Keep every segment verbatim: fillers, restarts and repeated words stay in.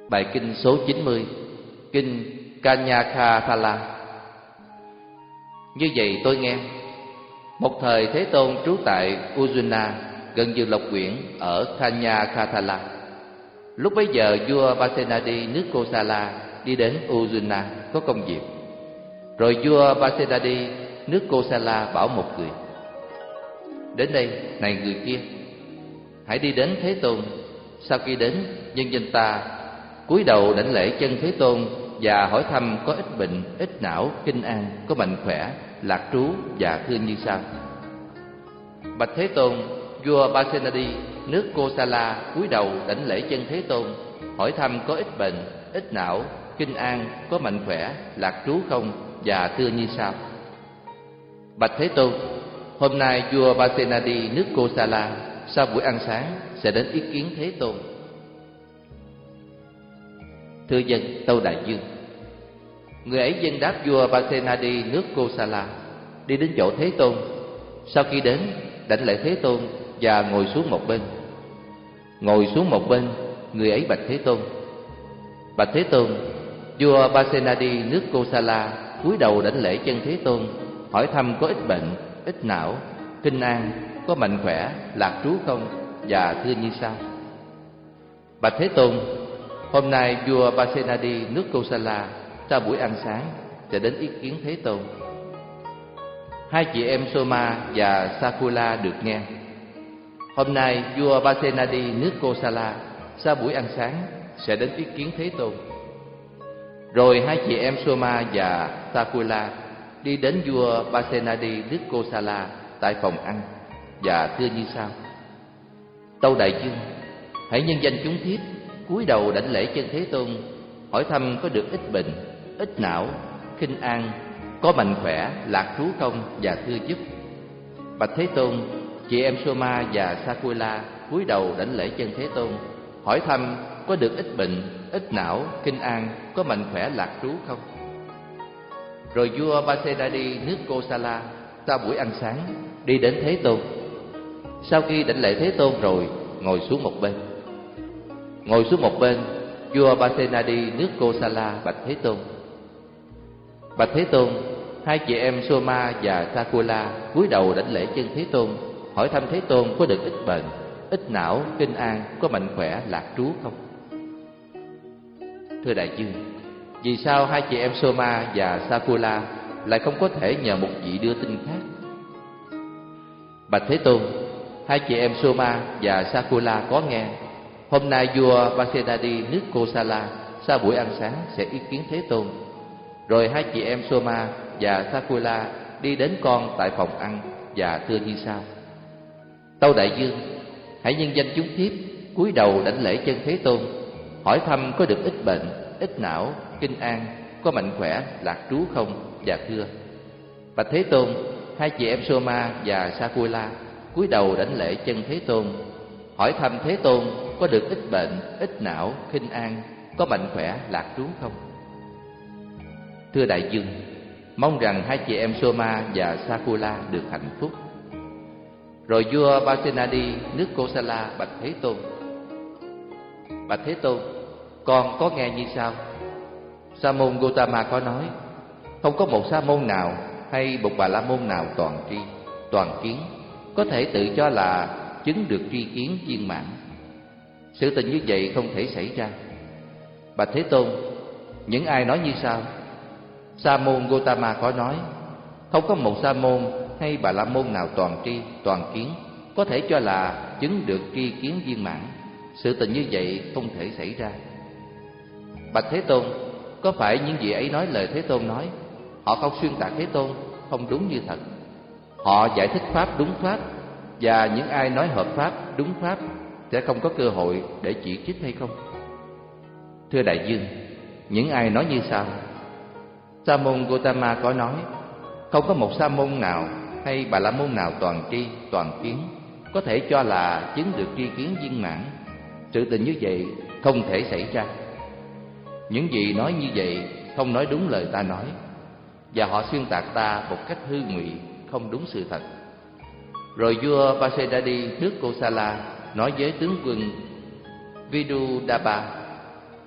Bài kinh số chín mươi, kinh Kanyakathala. Như vậy tôi nghe, một thời Thế Tôn trú tại Ujjuna, gần vườn Lộc Quyển ở Kanyakathala. Lúc bấy giờ vua Pasenadi nước Kosala đi đến Ujjuna có công việc. Rồi vua Pasenadi nước Kosala bảo một người: đến đây, này người kia, hãy đi đến Thế Tôn. Sau khi đến, nhân dân ta cúi đầu đảnh lễ chân Thế Tôn và hỏi thăm có ít bệnh, ít não, kinh an, có mạnh khỏe, lạc trú và thưa như sau: bạch Thế Tôn, vua Pasenadi nước Kosala cúi đầu đảnh lễ chân Thế Tôn, hỏi thăm có ít bệnh, ít não, kinh an, có mạnh khỏe, lạc trú không, và thưa như sau: bạch Thế Tôn, hôm nay vua Pasenadi nước Kosala sau buổi ăn sáng sẽ đến ý kiến Thế Tôn. Thưa dân, tâu đại dương. Người ấy dân đáp vua Pasenadi nước Kosala, đi đến chỗ Thế Tôn. Sau khi đến, đảnh lễ Thế Tôn và ngồi xuống một bên. Ngồi xuống một bên, người ấy bạch Thế Tôn: bạch Thế Tôn, vua Pasenadi nước Kosala cúi đầu đảnh lễ chân Thế Tôn, hỏi thăm có ít bệnh, ít não, kinh an, có mạnh khỏe, lạc trú không, và thưa như sau: bạch Thế Tôn, hôm nay vua Pasenadi nước Kosala sau buổi ăn sáng sẽ đến ý kiến Thế Tôn. Hai chị em Soma và Sakula được nghe: hôm nay vua Pasenadi nước Kosala sau buổi ăn sáng sẽ đến ý kiến Thế Tôn. Rồi hai chị em Soma và Sakula đi đến vua Pasenadi nước Kosala tại phòng ăn và thưa như sau: tâu đại dương, hãy nhân danh chúng thiếp cúi đầu đảnh lễ chân Thế Tôn, hỏi thăm có được ít bệnh, ít não, khinh an, có mạnh khỏe, lạc trú không, và thưa giúp. Bạch Thế Tôn, chị em Soma và Sakula cúi đầu đảnh lễ chân Thế Tôn, hỏi thăm có được ít bệnh, ít não, kinh an, có mạnh khỏe, lạc trú không. Rồi vua Pasenadi nước Kosala sau buổi ăn sáng đi đến Thế Tôn. Sau khi đảnh lễ Thế Tôn rồi, ngồi xuống một bên. Ngồi xuống một bên, vua Pasenadi nước Kosala bạch Thế Tôn: bạch Thế Tôn, hai chị em Soma và Sakula cúi đầu đảnh lễ chân Thế Tôn, hỏi thăm Thế Tôn có được ít bệnh, ít não, kinh an, có mạnh khỏe, lạc trú không. Thưa đại dương, vì sao hai chị em Soma và Sakula lại không có thể nhờ một vị đưa tin khác? Bạch Thế Tôn, hai chị em Soma và Sakula có nghe, hôm nay vua Pasenadi nước Kosala sau buổi ăn sáng sẽ ý kiến Thế Tôn. Rồi hai chị em Soma và Sakula đi đến con tại phòng ăn và thưa như sau: tâu đại dương, hãy nhân danh chúng thiếp cúi đầu đảnh lễ chân Thế Tôn, hỏi thăm có được ít bệnh, ít não, kinh an, có mạnh khỏe, lạc trú không, và thưa: bạch Thế Tôn, hai chị em Soma và Sakula cúi đầu đảnh lễ chân Thế Tôn, hỏi thăm Thế Tôn có được ít bệnh, ít não, khinh an, có mạnh khỏe, lạc trú không. Thưa đại dương, mong rằng hai chị em Soma và Sakula được hạnh phúc. Rồi vua Pasenadi nước Kosala bạch Thế Tôn: bạch Thế Tôn, con có nghe như sau: Sa môn Gotama có nói, không có một sa môn nào hay một bà la môn nào toàn tri, toàn kiến có thể tự cho là chứng được tri kiến viên mãn. Sự tình như vậy không thể xảy ra. Bạch Thế Tôn, những ai nói như sau: Sa môn Gotama có nói, không có một sa môn hay bà la môn nào toàn tri, toàn kiến có thể cho là chứng được tri kiến viên mãn. Sự tình như vậy không thể xảy ra. Bạch Thế Tôn, có phải những vị ấy nói lời Thế Tôn nói, họ không xuyên tạc Thế Tôn, không đúng như thật? Họ giải thích pháp đúng pháp, và những ai nói hợp pháp đúng pháp sẽ không có cơ hội để chỉ trích hay không? Thưa đại dương, những ai nói như sau: Sa môn Gotama có nói, không có một sa môn nào hay bà la môn nào toàn tri, toàn kiến có thể cho là chứng được tri kiến viên mãn. Sự tình như vậy không thể xảy ra. Những vị nói như vậy không nói đúng lời ta nói, và họ xuyên tạc ta một cách hư ngụy, không đúng sự thật. Rồi vua Pasenadi nước Kosala nói với tướng quân Vidudaba: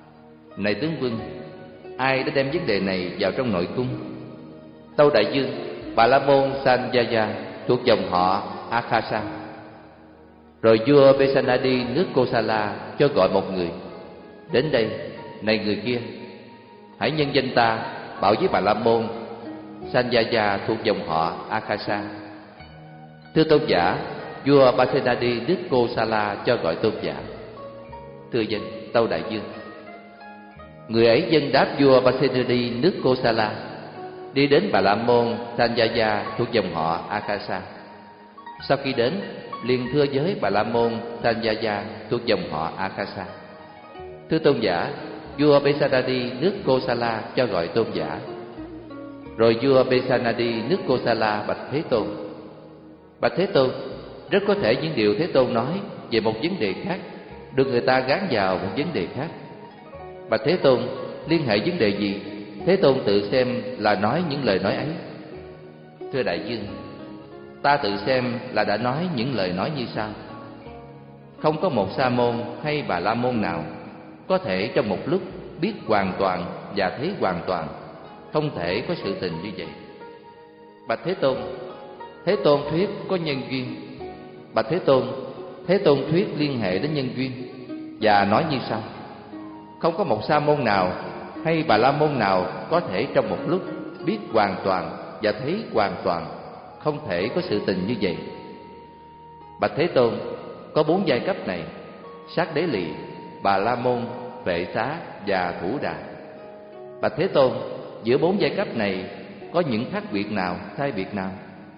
Này tướng quân, ai đã đem vấn đề này vào trong nội cung? Tâu đại vương, Bà La Môn Sanjaya thuộc dòng họ Akasa. Rồi vua Besanadi nước Kosala cho gọi một người đến đây. Này người kia, hãy nhân danh ta bảo với Bà La Môn Sanjaya thuộc dòng họ Akasa: thưa tôn giả, vua Besanadi nước Kosala cho gọi tôn giả. Thưa dân, tâu đại vương. Người ấy dân đáp vua Besanadi nước Kosala, đi đến Bà La Môn Sanjaya thuộc dòng họ Akasa. Sau khi đến, liền thưa với Bà La Môn Sanjaya thuộc dòng họ Akasa: thưa tôn giả, vua Besanadi nước Kosala cho gọi tôn giả. Rồi vua Besanadi nước Kosala bạch Thế Tôn: bạch Thế Tôn, rất có thể những điều Thế Tôn nói về một vấn đề khác được người ta gán vào một vấn đề khác. Bạch Thế Tôn, liên hệ vấn đề gì, Thế Tôn tự xem là nói những lời nói ấy. Thưa đại vương, ta tự xem là đã nói những lời nói như sau: không có một sa môn hay Bà La Môn nào có thể trong một lúc biết hoàn toàn và thấy hoàn toàn, không thể có sự tình như vậy. Bạch Thế Tôn, Thế Tôn thuyết có nhân duyên. Bạch Thế Tôn, Thế Tôn thuyết liên hệ đến nhân duyên và nói như sau: không có một sa môn nào hay Bà La Môn nào có thể trong một lúc biết hoàn toàn và thấy hoàn toàn, không thể có sự tình như vậy. Bạch Thế Tôn, có bốn giai cấp này: Sát Đế Lì, Bà La Môn, Vệ Xá và Thủ Đà. Bạch Thế Tôn, giữa bốn giai cấp này có những khác biệt nào, sai biệt nào?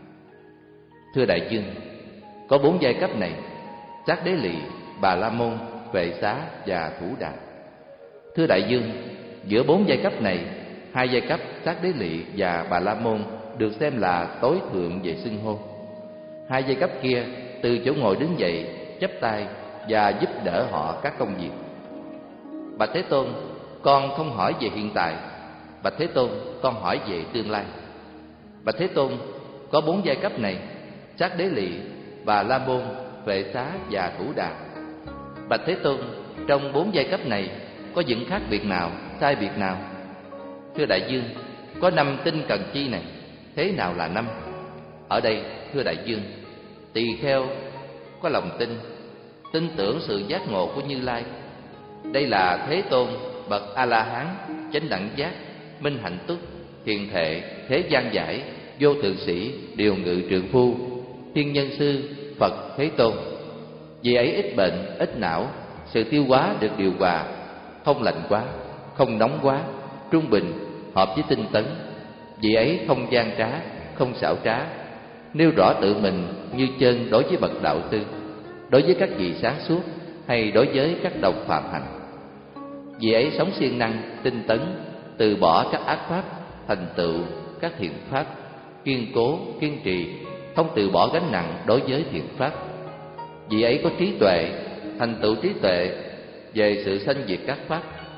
Thưa đại vương, có bốn giai cấp này: Sát Đế Lì, Bà La Môn, Vệ Xá và Thủ Đà. Thưa đại vương, giữa bốn giai cấp này, hai giai cấp Sát Đế Lị và Bà La Môn được xem là tối thượng về xưng hô. Hai giai cấp kia từ chỗ ngồi đứng dậy, chắp tay và giúp đỡ họ các công việc. Bạch Thế Tôn, con không hỏi về hiện tại. Bạch Thế Tôn, con hỏi về tương lai. Bạch Thế Tôn, có bốn giai cấp này: Sát Đế Lị, Bà La Môn, Vệ Xá và Thủ Đà. Bạch Thế Tôn, trong bốn giai cấp này có những khác biệt nào, sai biệt nào? Thưa đại vương, có năm tinh cần chi này. Thế nào là năm? Ở đây, thưa đại vương, tỳ kheo có lòng tin, tin tưởng sự giác ngộ của Như Lai. Đây là Thế Tôn, bậc A La Hán, chánh đẳng giác, minh hạnh túc, thiền thệ, thế gian giải, vô thượng sĩ, điều ngự trượng phu, thiên nhân sư, Phật Thế Tôn. Vì ấy ít bệnh, ít não, sự tiêu hóa được điều hòa, không lạnh quá, không nóng quá, trung bình, hợp với tinh tấn. Vì ấy không gian trá, không xảo trá, nêu rõ tự mình như chân đối với bậc đạo sư, đối với các vị sáng suốt hay đối với các đồng phạm hành. Vì ấy sống siêng năng, tinh tấn, từ bỏ các ác pháp, thành tựu các thiện pháp, kiên cố, kiên trì, không từ bỏ gánh nặng đối với thiện pháp. Vì ấy có trí tuệ, thành tựu trí tuệ về sự sanh diệt các pháp,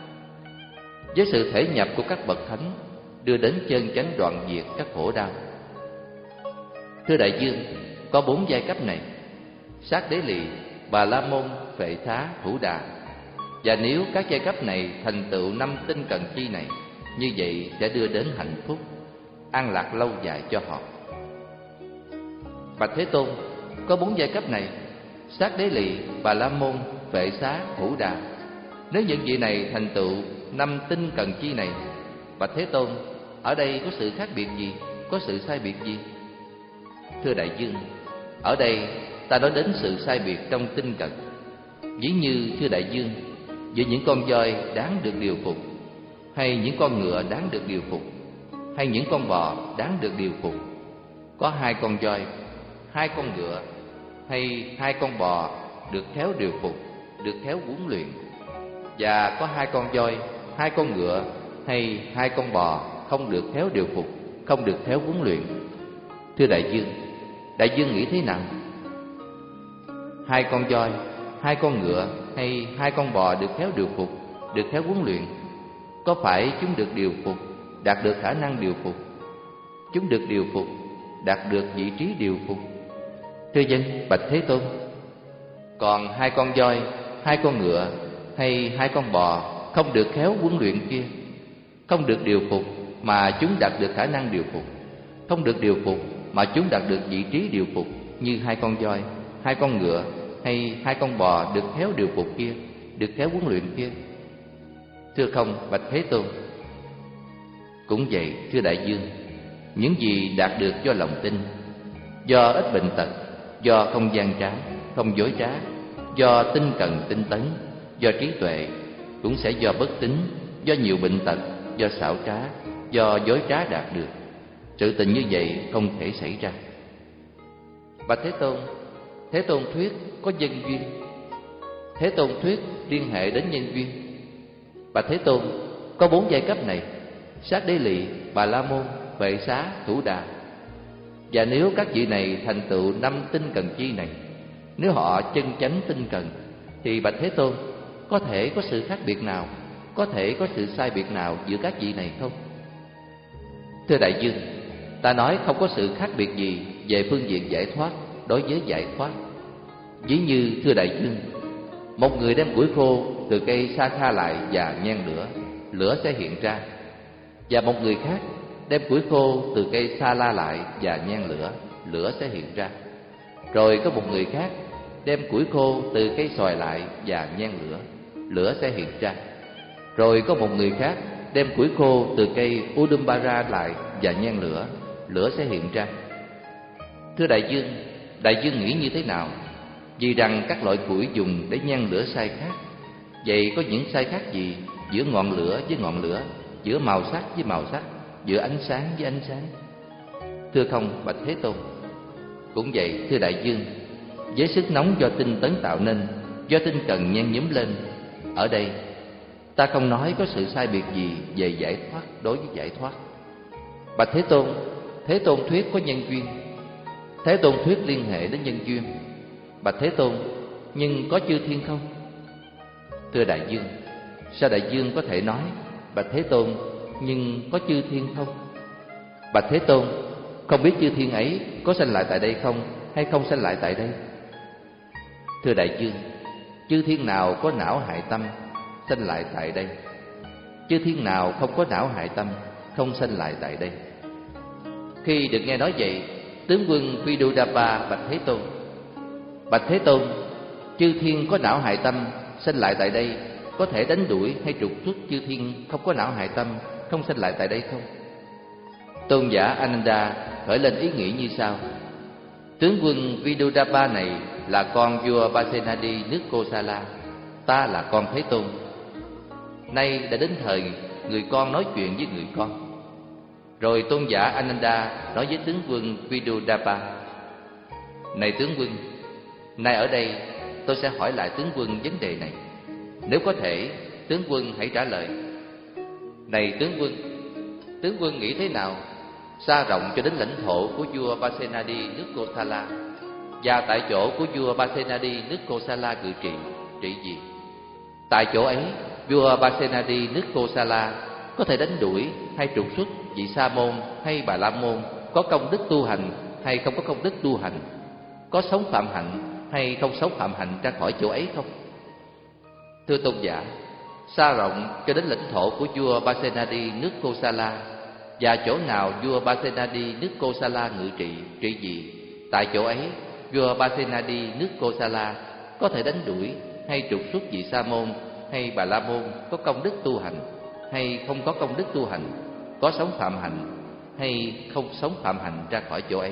với sự thể nhập của các bậc thánh, đưa đến chân chánh đoạn diệt các khổ đau. Thưa đại vương, có bốn giai cấp này: Sát Đế Lị, Bà La Môn, Vệ Xá, Thủ Đà. Và nếu các giai cấp này thành tựu năm tinh cần chi này, như vậy sẽ đưa đến hạnh phúc, an lạc lâu dài cho họ. Bạch Thế Tôn, có bốn giai cấp này: Sát Đế Lị, Bà La Môn, Vệ Xá, Thủ Đà. Nếu những vị này thành tựu năm tinh cần chi này, Bạch Thế Tôn, ở đây có sự khác biệt gì, có sự sai biệt gì? Thưa đại vương, ở đây ta nói đến sự sai biệt trong tinh cần. Ví như, thưa đại vương, giữa những con voi đáng được điều phục, hay những con ngựa đáng được điều phục, hay những con bò đáng được điều phục. Có hai con voi, hai con ngựa, hay hai con bò được khéo điều phục, được khéo huấn luyện. Và có hai con voi, hai con ngựa, hay hai con bò không được khéo điều phục, không được khéo huấn luyện. Thưa đại vương, đại vương nghĩ thế nào? Hai con voi, hai con ngựa hay hai con bò được khéo điều phục, được khéo huấn luyện, có phải chúng được điều phục, đạt được khả năng điều phục? Chúng được điều phục, đạt được vị trí điều phục. Thưa dân, bạch Thế Tôn. Còn hai con voi, hai con ngựa hay hai con bò không được khéo huấn luyện kia, không được điều phục mà chúng đạt được khả năng điều phục, không được điều phục mà chúng đạt được vị trí điều phục, như hai con voi, hai con ngựa hay hai con bò được khéo điều phục kia, được khéo huấn luyện kia? Thưa không, bạch Thế Tôn. Cũng vậy, thưa đại dương, những gì đạt được do lòng tin, do ít bệnh tật, do không gian trá, không dối trá, do tinh cần tinh tấn, do trí tuệ, cũng sẽ do bất tín, do nhiều bệnh tật, do xảo trá, do dối trá đạt được. Sự tình như vậy không thể xảy ra. Bạch Thế Tôn, Thế Tôn thuyết có nhân duyên. Thế Tôn thuyết liên hệ đến nhân duyên. Bạch Thế Tôn, có bốn giai cấp này: Sát Đế Lị, Bà La Môn, Vệ Xá, Thủ Đà. Và nếu các vị này thành tựu năm tinh cần chi này, nếu họ chân chánh tinh cần, thì bạch Thế Tôn, có thể có sự khác biệt nào, có thể có sự sai biệt nào giữa các vị này không? Thưa đại dương, ta nói không có sự khác biệt gì về phương diện giải thoát đối với giải thoát. Ví như, thưa đại dương, một người đem củi khô từ cây sa kha lại và nhang lửa, lửa sẽ hiện ra. Và một người khác đem củi khô từ cây sa la lại và nhang lửa, lửa sẽ hiện ra. Rồi có một người khác đem củi khô từ cây xoài lại và nhang lửa, lửa sẽ hiện ra. Rồi có một người khác đem củi khô từ cây Udumbara lại và nhang lửa, lửa sẽ hiện ra. Thưa đại dương, đại dương nghĩ như thế nào? Vì rằng các loại củi dùng để nhang lửa sai khác. Vậy có những sai khác gì giữa ngọn lửa với ngọn lửa, giữa màu sắc với màu sắc, giữa ánh sáng với ánh sáng? Thưa không, bạch Thế Tôn. Cũng vậy, thưa đại dương, với sức nóng do tinh tấn tạo nên, do tinh cần nhen nhóm lên, ở đây ta không nói có sự sai biệt gì về giải thoát đối với giải thoát. Bạch Thế Tôn, Thế Tôn thuyết có nhân duyên. Thế Tôn thuyết liên hệ đến nhân duyên. Bạch Thế Tôn, nhưng có chư thiên không? Thưa đại dương, sao đại dương có thể nói bạch Thế Tôn, nhưng có chư thiên không? Bạch Thế Tôn, không biết chư thiên ấy có sanh lại tại đây không, hay không sanh lại tại đây? Thưa đại dương, chư thiên nào có não hại tâm sanh lại tại đây? Chư thiên nào không có não hại tâm không sanh lại tại đây? Khi được nghe nói vậy, tướng quân Vidudaba bạch Thế Tôn: Bạch Thế Tôn, chư thiên có não hại tâm sanh lại tại đây có thể đánh đuổi hay trục xuất chư thiên không có não hại tâm không sanh lại tại đây không? Tôn giả Ananda khởi lên ý nghĩ như sau: tướng quân Vidudaba này là con vua Pasenadi nước Kosala, ta là con Thế Tôn. Nay đã đến thời người con nói chuyện với người con. Rồi tôn giả Ananda nói với tướng quân Vidudaba: Này tướng quân, nay ở đây tôi sẽ hỏi lại tướng quân vấn đề này. Nếu có thể, tướng quân hãy trả lời. Này tướng quân, tướng quân nghĩ thế nào xa rộng cho đến lãnh thổ của vua Pasenadi nước Kosala, và tại chỗ của vua Pasenadi nước Kosala cự trị, trị gì? Tại chỗ ấy, vua Pasenadi nước Kosala có thể đánh đuổi hay trục xuất vị Sa môn hay Bà La môn có công đức tu hành hay không có công đức tu hành, có sống phạm hạnh hay không sống phạm hạnh ra khỏi chỗ ấy không? Thưa tôn giả, xa rộng cho đến lãnh thổ của vua Pasenadi nước Kosala, và chỗ nào vua Pasenadi nước Kosala ngự trị, trị gì? Tại chỗ ấy, vua Pasenadi nước Kosala có thể đánh đuổi hay trục xuất vị Sa môn hay Bà La môn có công đức tu hành hay không có công đức tu hành, có sống phạm hạnh hay không sống phạm hạnh ra khỏi chỗ ấy.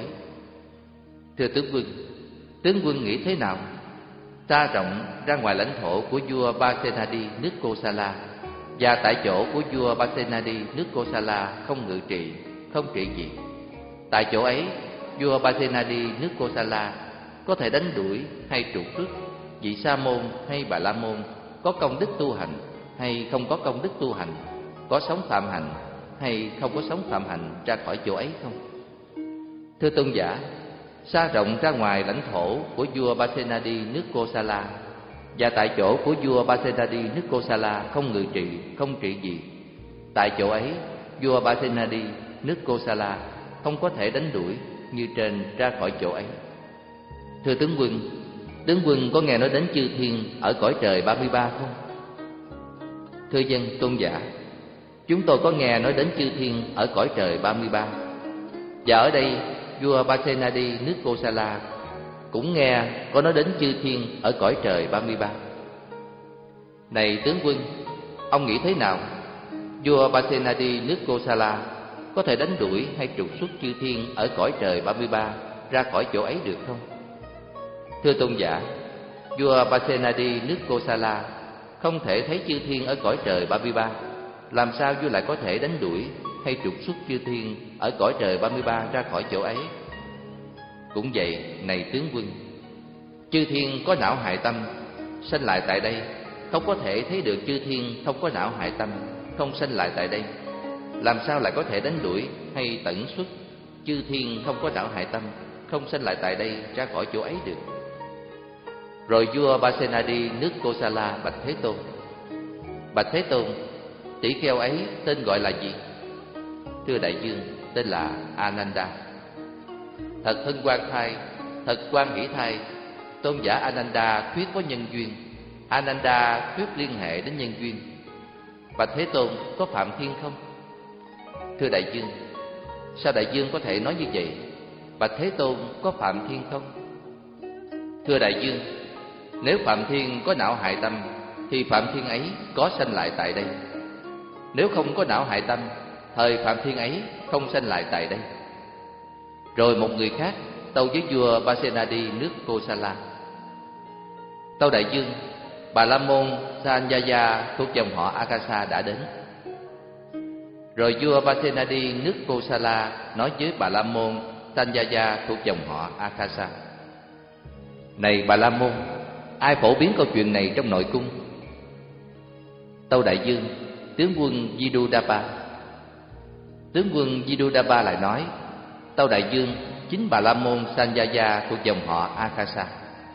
Thưa tướng quân, tướng quân nghĩ thế nào xa rộng ra ngoài lãnh thổ của vua Pasenadi nước Kosala, và tại chỗ của vua Pasenadi nước Kosala không ngự trị, không trị gì? Tại chỗ ấy, vua Pasenadi nước Kosala có thể đánh đuổi hay trục xuất vị Sa môn hay Bà La môn có công đức tu hành hay không có công đức tu hành, có sống phạm hạnh hay không có sống phạm hạnh ra khỏi chỗ ấy không? Thưa tôn giả, xa rộng ra ngoài lãnh thổ của vua Pasenadi nước Kosala, và tại chỗ của vua Pasenadi nước Kosala không ngự trị, không trị gì. Tại chỗ ấy, vua Pasenadi nước Kosala không có thể đánh đuổi như trên ra khỏi chỗ ấy. Thưa tướng quân, tướng quân có nghe nói đến chư thiên ở cõi trời ba mươi ba không? Thưa dân tôn giả, chúng tôi có nghe nói đến chư thiên ở cõi trời ba mươi ba. Và ở đây vua Pasenadi nước Kosala cũng nghe có nói đến chư thiên ở cõi trời ba mươi ba. Này tướng quân, ông nghĩ thế nào? Vua Pasenadi nước Kosala có thể đánh đuổi hay trục xuất chư thiên ở cõi trời ba mươi ba ra khỏi chỗ ấy được không? Thưa tôn giả, vua Pasenadi nước Kosala không thể thấy chư thiên ở cõi trời ba mươi ba. Làm sao vua lại có thể đánh đuổi hay trục xuất chư thiên ở cõi trời ba mươi ba ra khỏi chỗ ấy? Cũng vậy, này tướng quân, chư thiên có não hại tâm, sanh lại tại đây, không có thể thấy được chư thiên không có não hại tâm, không sanh lại tại đây. Làm sao lại có thể đánh đuổi hay tận xuất chư thiên không có não hại tâm, không sanh lại tại đây ra khỏi chỗ ấy được? Rồi vua Pasenadi nước Kosala bạch Thế Tôn: Bạch Thế Tôn, tỷ kheo ấy tên gọi là gì? Thưa đại dương, tên là Ananda. Thật hân hoan thai, thật hoan hỷ thai, tôn giả Ananda thuyết có nhân duyên. Ananda thuyết liên hệ đến nhân duyên. Bạch Thế Tôn, có Phạm Thiên không? Thưa đại dương, sao đại dương có thể nói như vậy? Bạch Thế Tôn, có Phạm Thiên không? Thưa đại dương, nếu Phạm Thiên có não hại tâm thì Phạm Thiên ấy có sanh lại tại đây. Nếu không có não hại tâm, thời Phạm Thiên ấy không sanh lại tại đây. Rồi một người khác tâu với vua Pasenadi nước Kosala: Tâu đại dương, Bà La Môn Sanjaya thuộc dòng họ Akasa đã đến. Rồi vua Pasenadi nước Kosala nói với Bà La Môn Sanjaya thuộc dòng họ Akasa: Này Bà La Môn, ai phổ biến câu chuyện này trong nội cung? Tâu đại dương, tướng quân Vidudaba. Tướng quân Vidudaba lại nói: Tâu đại dương, chính Bà La Môn Sanjaya thuộc dòng họ Akasa.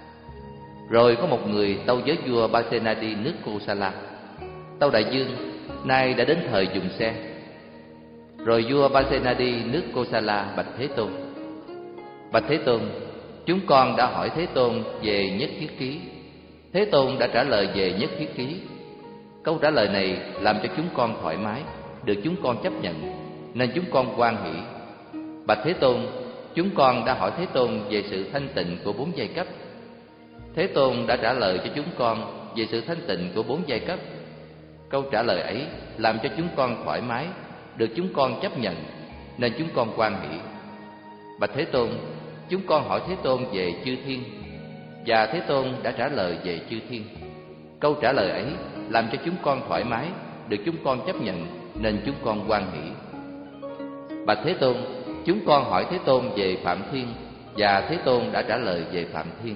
Rồi có một người tâu với vua Pasenadi nước Kosala: Tâu đại dương, nay đã đến thời dùng xe. Rồi vua Pasenadi nước Kosala bạch Thế Tôn: Bạch Thế Tôn, chúng con đã hỏi Thế Tôn về nhất thiết ký. Thế Tôn đã trả lời về nhất thiết ký. Câu trả lời này làm cho chúng con thoải mái, được chúng con chấp nhận, nên chúng con hoan hỷ. Bạch Thế Tôn, chúng con đã hỏi Thế Tôn về sự thanh tịnh của bốn giai cấp. Thế Tôn đã trả lời cho chúng con về sự thanh tịnh của bốn giai cấp. Câu trả lời ấy làm cho chúng con thoải mái, được chúng con chấp nhận, nên chúng con hoan hỷ. Bạch Thế Tôn, chúng con hỏi Thế Tôn về chư thiên, và Thế Tôn đã trả lời về chư thiên. Câu trả lời ấy làm cho chúng con thoải mái, được chúng con chấp nhận, nên chúng con hoan hỷ. Bạch Thế Tôn, chúng con hỏi Thế Tôn về Phạm Thiên, và Thế Tôn đã trả lời về Phạm Thiên.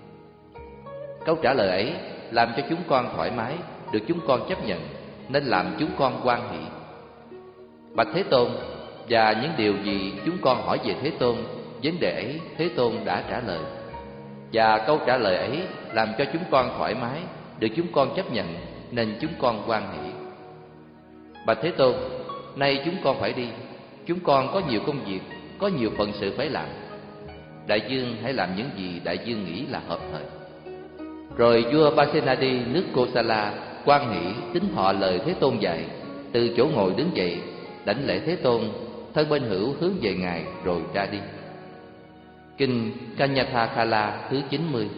Câu trả lời ấy làm cho chúng con thoải mái, được chúng con chấp nhận, nên làm chúng con hoan hỷ. Bạch Thế Tôn, và những điều gì chúng con hỏi về Thế Tôn, vấn đề ấy Thế Tôn đã trả lời. Và câu trả lời ấy làm cho chúng con thoải mái, được chúng con chấp nhận, nên chúng con hoan hỷ. Bạch Thế Tôn, nay chúng con phải đi. Chúng con có nhiều công việc, có nhiều phận sự phải làm. Đại dương hãy làm những gì đại dương nghĩ là hợp thời. Rồi vua Pasenadi nước Kosala hoan hỷ tín thọ lời Thế Tôn dạy, từ chỗ ngồi đứng dậy, đảnh lễ Thế Tôn, thân bên hữu hướng về ngài rồi ra đi. Kinh Kanyatha Khala thứ chín mươi.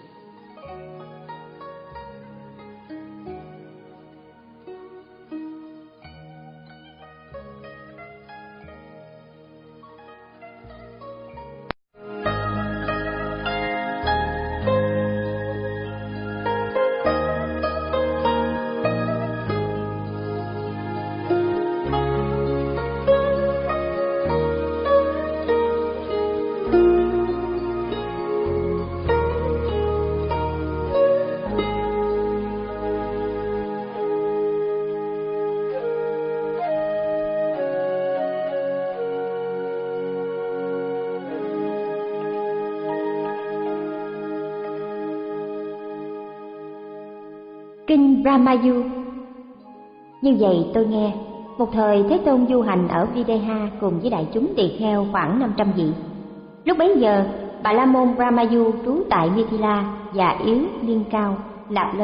Kinh Brahmayu. Như vậy tôi nghe, một thời Thế Tôn du hành ở Videha cùng với đại chúng tỳ kheo khoảng năm trăm vị. Lúc bấy giờ, Bà La Môn Brahmayu trú tại Mithila, già yếu, niên cao, lạp lớn,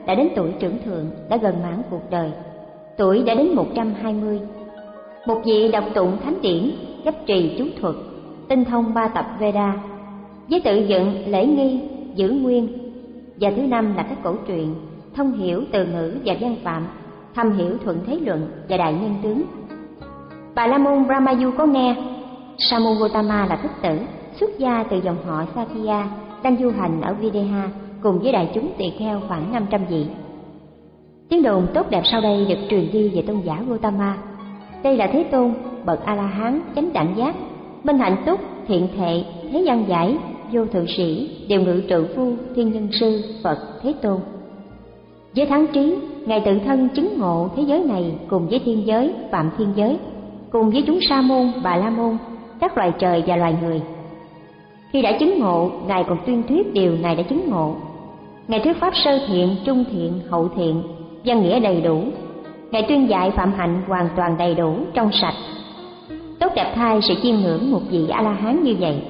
đã đến tuổi trưởng thượng, đã gần mãn cuộc đời, tuổi đã đến một trăm hai mươi. Một vị đọc tụng thánh điển, chấp trì chú thuật, tinh thông ba tập Veda, với tự dựng lễ nghi giữ nguyên. Và thứ năm là các cổ truyện, thông hiểu từ ngữ và văn phạm, thâm hiểu thuận thế luận và đại nhân tướng. Bà La Môn Brahmayu có nghe Sa môn Gotama là thích tử, xuất gia từ dòng họ Sakya, đang du hành ở Videha cùng với đại chúng tỳ kheo khoảng năm trăm vị. Tiếng đồn tốt đẹp sau đây được truyền đi về tôn giả Gotama. Đây là Thế Tôn, bậc A La Hán, chánh đẳng giác, minh hạnh túc, thiện thệ, thế gian giải, vô thượng sĩ, điều ngự trự phu, thiên nhân sư, Phật Thế Tôn. Với thắng trí, ngài tự thân chứng ngộ thế giới này cùng với thiên giới, phạm thiên giới, cùng với chúng sa môn, bà la môn, các loài trời và loài người. Khi đã chứng ngộ, ngài còn tuyên thuyết điều ngài đã chứng ngộ. Ngài thuyết pháp sơ thiện, trung thiện, hậu thiện, văn nghĩa đầy đủ. Ngài tuyên dạy phạm hạnh hoàn toàn đầy đủ, trong sạch. Tốt đẹp thay sự chiêm ngưỡng một vị A La Hán như vậy.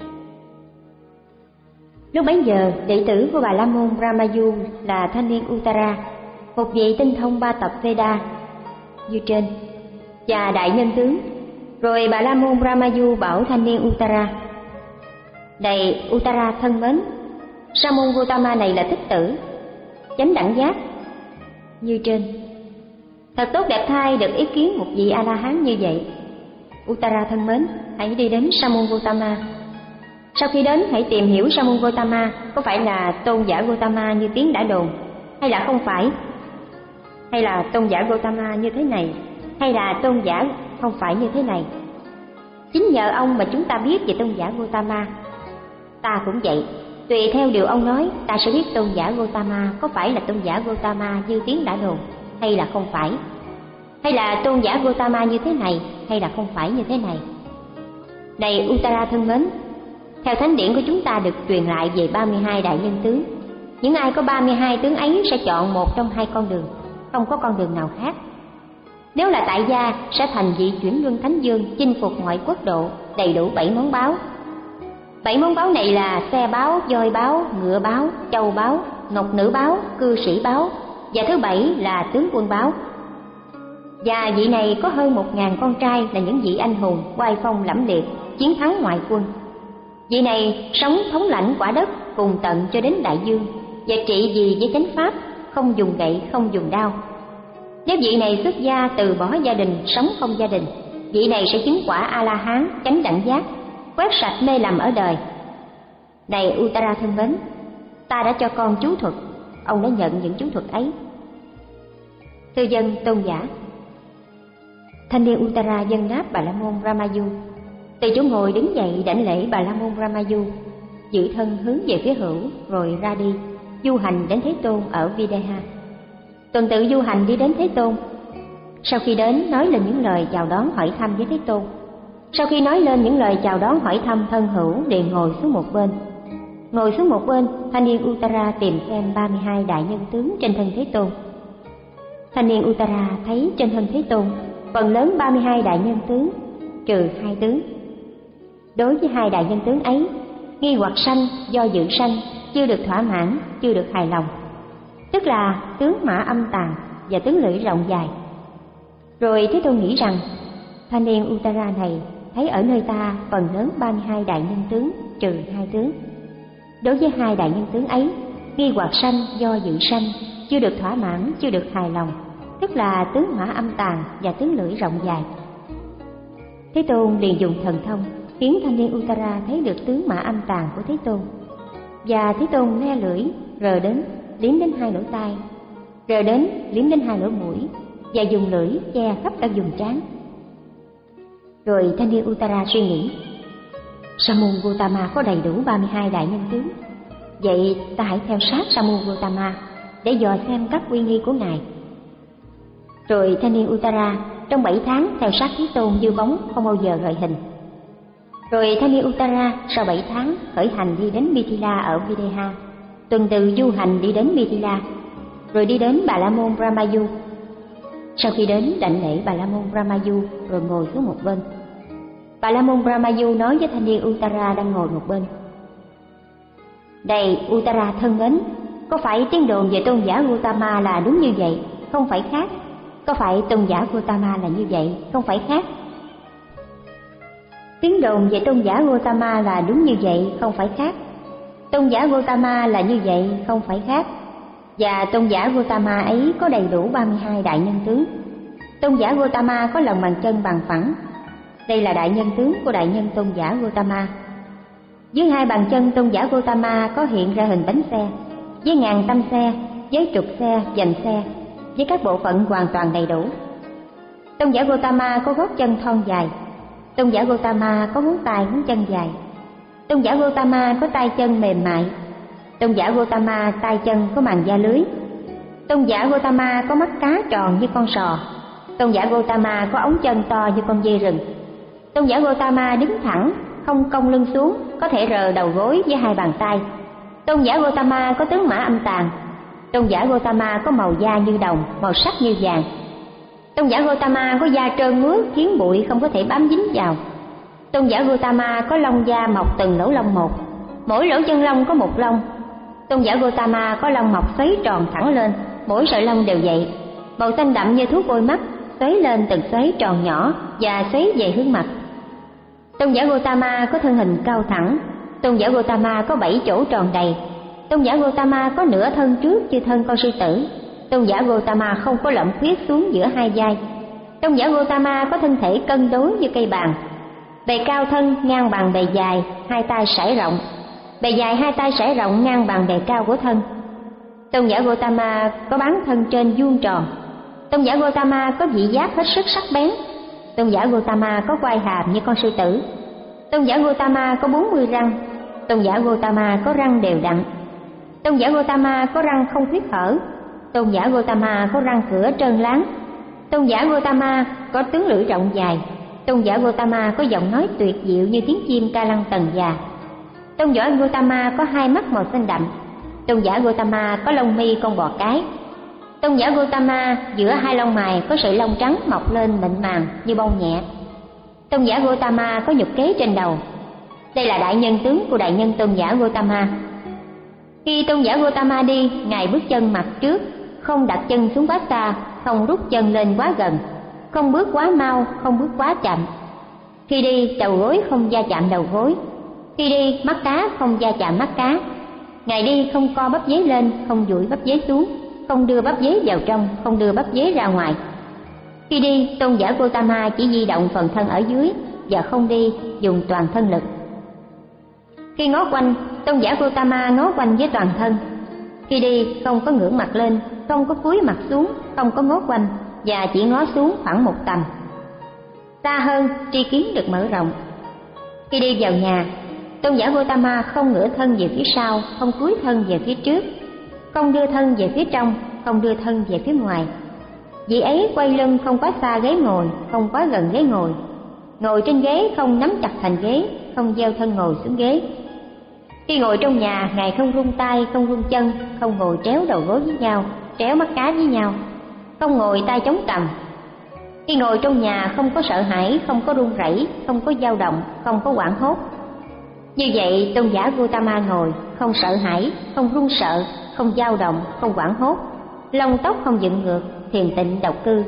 Lúc bấy giờ, đệ tử của Bà La Môn Brahmayu là thanh niên Uttara, một vị tinh thông ba tập Veda như trên, và đại nhân tướng. Rồi Bà La Môn Brahmayu bảo thanh niên Uttara: này Uttara thân mến, Sa môn Gotama này là thích tử, chánh đẳng giác như trên. Thật tốt đẹp thay được ý kiến một vị A La Hán như vậy. Uttara thân mến, hãy đi đến Sa môn Gotama. Sau khi đến, hãy tìm hiểu Sa môn Gotama có phải là tôn giả Gotama như tiếng đã đồn, hay là không phải, hay là tôn giả Gotama như thế này, hay là tôn giả không phải như thế này. Chính nhờ ông mà chúng ta biết về tôn giả Gotama. Ta cũng vậy, tùy theo điều ông nói, ta sẽ biết tôn giả Gotama có phải là tôn giả Gotama như tiếng đã đồn, hay là không phải, hay là tôn giả Gotama như thế này, hay là không phải như thế này. Này Uttara thân mến, theo thánh điển của chúng ta được truyền lại về ba mươi hai đại nhân tướng. Những ai có ba mươi hai tướng ấy sẽ chọn một trong hai con đường, không có con đường nào khác. Nếu là tại gia, sẽ thành vị chuyển luân thánh dương, chinh phục mọi quốc độ, đầy đủ bảy món báo. Bảy món báo này là xe báo, voi báo, ngựa báo, châu báo, ngọc nữ báo, cư sĩ báo, và thứ bảy là tướng quân báo. Và vị này có hơn một ngàn con trai là những vị anh hùng, oai phong lẫm liệt, chiến thắng ngoại quân. Vị này sống thống lãnh quả đất cùng tận cho đến đại dương, và trị vì với chánh pháp, không dùng gậy, không dùng đao. Nếu vị này xuất gia từ bỏ gia đình, sống không gia đình, vị này sẽ chứng quả A La Hán, chánh đẳng giác, quét sạch mê lầm ở đời. Này Uttara thân mến, ta đã cho con chú thuật, ông đã nhận những chú thuật ấy. Thư dân tôn giả. Thanh niên Uttara dân đáp Bà La Môn Brahmayu, từ chỗ ngồi đứng dậy đảnh lễ Bà La Môn Brahmayu, giữ thân hướng về phía hữu, rồi ra đi du hành đến Thế Tôn ở Videha. Tuần tự du hành đi đến Thế Tôn. Sau khi đến, nói lên những lời chào đón hỏi thăm với Thế Tôn. Sau khi nói lên những lời chào đón hỏi thăm, thân hữu liền ngồi xuống một bên. Ngồi xuống một bên, thanh niên Uttara tìm xem ba mươi hai đại nhân tướng trên thân Thế Tôn. Thanh niên Uttara thấy trên thân Thế Tôn phần lớn ba mươi hai đại nhân tướng, trừ hai tướng. Đối với hai đại nhân tướng ấy, nghi hoặc sanh do dự sanh, chưa được thỏa mãn, chưa được hài lòng, tức là tướng mã âm tàn và tướng lưỡi rộng dài. Rồi Thế Tôn nghĩ rằng thanh niên Uttara này thấy ở nơi ta phần lớn ba mươi hai đại nhân tướng, trừ hai tướng. Đối với hai đại nhân tướng ấy, nghi hoặc sanh do dự sanh, chưa được thỏa mãn, chưa được hài lòng, tức là tướng mã âm tàn và tướng lưỡi rộng dài. Thế Tôn liền dùng thần thông khiến thanh niên Uttara thấy được tướng mã âm tàn của Thế Tôn. Và Thế Tôn le lưỡi, rờ đến, liếm đến hai lỗ tai, rờ đến, liếm đến hai lỗ mũi, và dùng lưỡi che khắp cả vùng trán. Rồi thanh niên Uttara suy nghĩ, Sa môn Gotama có đầy đủ ba mươi hai đại nhân tướng, vậy ta hãy theo sát Sa môn Gotama để dò xem các uy nghi của ngài. Rồi thanh niên Uttara trong bảy tháng theo sát Thế Tôn như bóng, không bao giờ rời hình. Rồi thanh niên Uttara sau bảy tháng khởi hành đi đến Mithila ở Videha, tuần tự du hành đi đến Mithila, rồi đi đến Bà La Môn Brahmayu. Sau khi đến đảnh lễ Bà La Môn Brahmayu rồi ngồi xuống một bên. Bà La Môn Brahmayu nói với thanh niên Uttara đang ngồi một bên: Này Uttara thân mến, Có phải tiếng đồn về tôn giả Gautama là đúng như vậy, không phải khác? Có phải tôn giả Gautama là như vậy, không phải khác? Tiếng đồn về tôn giả Gautama là đúng như vậy, không phải khác. Tôn giả Gautama là như vậy, không phải khác. Và tôn giả Gautama ấy có đầy đủ ba mươi hai đại nhân tướng. Tôn giả Gautama có lòng bàn chân bằng phẳng. Đây là đại nhân tướng của đại nhân tôn giả Gautama. Dưới hai bàn chân tôn giả Gautama có hiện ra hình bánh xe, với ngàn tâm xe, với trục xe, dành xe, với các bộ phận hoàn toàn đầy đủ. Tôn giả Gautama có gót chân thon dài. Tôn giả Gautama có ngón tay ngón chân dài. Tôn giả Gautama có tay chân mềm mại. Tôn giả Gautama tay chân có màng da lưới. Tôn giả Gautama có mắt cá tròn như con sò. Tôn giả Gautama có ống chân to như con dê rừng. Tôn giả Gautama đứng thẳng, không cong lưng xuống, có thể rờ đầu gối với hai bàn tay. Tôn giả Gautama có tướng mã âm tàn. Tôn giả Gautama có màu da như đồng, màu sắc như vàng. Tôn giả Gautama có da trơn mướt khiến bụi không có thể bám dính vào. Tôn giả Gautama có lông da mọc từng lỗ lông một, mỗi lỗ chân lông có một lông. Tôn giả Gautama có lông mọc xoáy tròn thẳng lên, mỗi sợi lông đều vậy, màu xanh đậm như thuốc bôi mắt, xoáy lên từng xoáy tròn nhỏ và xoáy về hướng mặt. Tôn giả Gautama có thân hình cao thẳng. Tôn giả Gautama có bảy chỗ tròn đầy. Tôn giả Gautama có nửa thân trước như thân con sư tử. Tôn giả Gautama không có lõm khuyết xuống giữa hai vai. Tôn giả Gautama có thân thể cân đối như cây bàn. Bề cao thân ngang bằng bề dài, hai tay sải rộng. Bề dài hai tay sải rộng ngang bằng bề cao của thân. Tôn giả Gautama có bán thân trên vuông tròn. Tôn giả Gautama có vị giáp hết sức sắc bén. Tôn giả Gautama có quai hàm như con sư tử. Tôn giả Gautama có bốn mươi răng. Tôn giả Gautama có răng đều đặn. Tôn giả Gautama có răng không khuyết hở. Tôn giả Gautama có răng cửa trơn láng. Tôn giả Gautama có tướng lưỡi rộng dài. Tôn giả Gautama có giọng nói tuyệt diệu như tiếng chim ca lăng tần già. Tôn giả Gautama có hai mắt màu xanh đậm. Tôn giả Gautama có lông mi con bò cái. Tôn giả Gautama giữa hai lông mày có sợi lông trắng mọc lên mịn màng như bông nhẹ. Tôn giả Gautama có nhục kế trên đầu. Đây là đại nhân tướng của đại nhân tôn giả Gautama. Khi tôn giả Gautama đi, ngài bước chân mặt trước, không đặt chân xuống quá xa, không rút chân lên quá gần, không bước quá mau, không bước quá chậm. Khi đi, đầu gối không va chạm đầu gối. Khi đi, mắt cá không va chạm mắt cá. Ngài đi không co bắp dế lên, không duỗi bắp dế xuống, không đưa bắp dế vào trong, không đưa bắp dế ra ngoài. Khi đi, tôn giả Gautama chỉ di động phần thân ở dưới và không đi dùng toàn thân lực. Khi ngó quanh, tôn giả Gautama ngó quanh với toàn thân. Khi đi, không có ngửa mặt lên, không có cúi mặt xuống, không có ngó quanh và chỉ ngó xuống khoảng một tầm. Xa hơn, tri kiến được mở rộng. Khi đi vào nhà, tôn giả Gautama không ngửa thân về phía sau, không cúi thân về phía trước, không đưa thân về phía trong, không đưa thân về phía ngoài. Vị ấy quay lưng không quá xa ghế ngồi, không quá gần ghế ngồi. Ngồi trên ghế không nắm chặt thành ghế, không gieo thân ngồi xuống ghế. Khi ngồi trong nhà, ngài không rung tay, không rung chân, không ngồi tréo đầu gối với nhau, tréo mắt cá với nhau, không ngồi tay chống cằm. Khi ngồi trong nhà không có sợ hãi, không có run rẩy, không có dao động, không có hoảng hốt. Như vậy, tôn giả Gautama ngồi không sợ hãi, không run sợ, không dao động, không hoảng hốt, lông tóc không dựng ngược, thiền tịnh độc cư.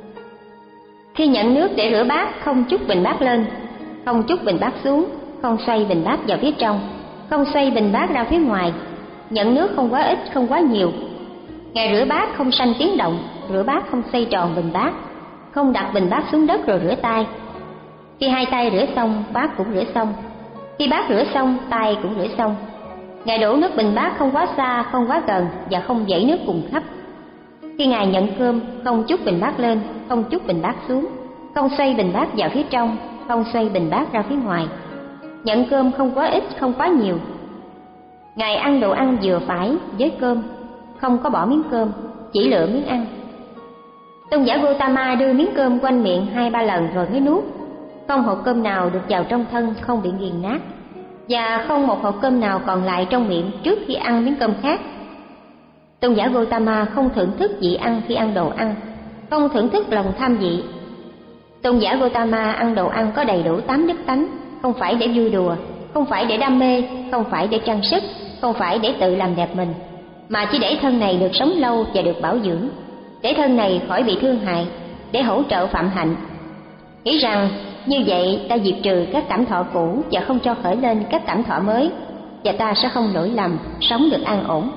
Khi nhận nước để rửa bát, không trút bình bát lên, không trút bình bát xuống, không xoay bình bát vào phía trong, không xoay bình bát ra phía ngoài. Nhận nước không quá ít, không quá nhiều. Ngài rửa bát không sanh tiếng động, rửa bát không xoay tròn bình bát, không đặt bình bát xuống đất rồi rửa tay. Khi hai tay rửa xong, bát cũng rửa xong. Khi bát rửa xong, tay cũng rửa xong. Ngài đổ nước bình bát không quá xa, không quá gần và không dãy nước cùng khắp. Khi ngài nhận cơm, không trút bình bát lên, không trút bình bát xuống, không xoay bình bát vào phía trong, không xoay bình bát ra phía ngoài. Nhận cơm không quá ít, không quá nhiều. Ngài ăn đồ ăn vừa phải với cơm, không có bỏ miếng cơm, chỉ lựa miếng ăn. Tôn giả Gautama đưa miếng cơm quanh miệng hai ba lần rồi mới nuốt. Không hộp cơm nào được vào trong thân không bị nghiền nát, và không một hộp cơm nào còn lại trong miệng trước khi ăn miếng cơm khác. Tôn giả Gautama không thưởng thức vị ăn khi ăn đồ ăn, không thưởng thức lòng tham vị. Tôn giả Gautama ăn đồ ăn có đầy đủ tám đức tánh, không phải để vui đùa, không phải để đam mê, không phải để trang sức, không phải để tự làm đẹp mình. mà chỉ để thân này được sống lâu và được bảo dưỡng, để thân này khỏi bị thương hại, để hỗ trợ phạm hạnh. Nghĩ rằng như vậy ta diệt trừ các cảm thọ cũ và không cho khởi lên các cảm thọ mới, và ta sẽ không lỗi lầm, sống được an ổn.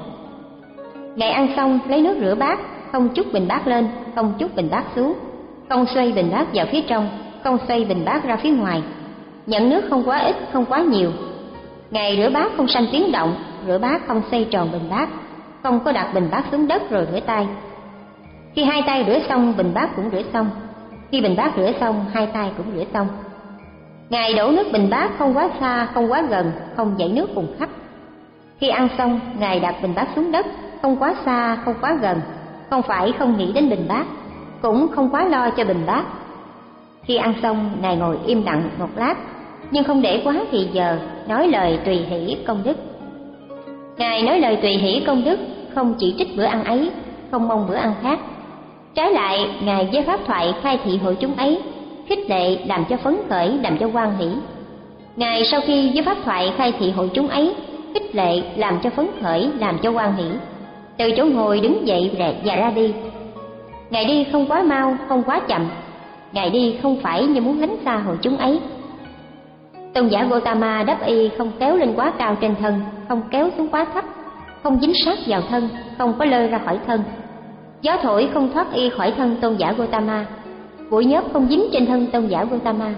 Ngài ăn xong lấy nước rửa bát, không trút bình bát lên, không trút bình bát xuống, không xoay bình bát vào phía trong, không xoay bình bát ra phía ngoài. Nhận nước không quá ít, không quá nhiều. Ngài rửa bát không sanh tiếng động, rửa bát không xoay tròn bình bát, không có đặt bình bát xuống đất rồi rửa tay. Khi hai tay rửa xong, bình bát cũng rửa xong. Khi bình bát rửa xong, hai tay cũng rửa xong. Ngài đổ nước bình bát không quá xa, không quá gần, không dậy nước cùng khắp. Khi ăn xong, Ngài đặt bình bát xuống đất, không quá xa, không quá gần, không phải không nghĩ đến bình bát, cũng không quá lo cho bình bát. Khi ăn xong, Ngài ngồi im lặng một lát, nhưng không để quá thì giờ, nói lời tùy hỷ công đức. Ngài nói lời tùy hỷ công đức, không chỉ trích bữa ăn ấy, không mong bữa ăn khác. Trái lại, Ngài với pháp thoại khai thị hội chúng ấy, khích lệ làm cho phấn khởi, làm cho hoan hỷ. Ngài sau khi với pháp thoại khai thị hội chúng ấy, khích lệ làm cho phấn khởi, làm cho hoan hỷ, từ chỗ ngồi đứng dậy và ra đi. Ngài đi không quá mau, không quá chậm. Ngài đi không phải như muốn lánh xa hội chúng ấy. Tôn giả Gotama đắp y không kéo lên quá cao trên thân, không kéo xuống quá thấp, không dính sát vào thân, không có lơi ra khỏi thân. Gió thổi không thoát y khỏi thân Tôn giả Gotama, bụi nhớp không dính trên thân Tôn giả Gotama.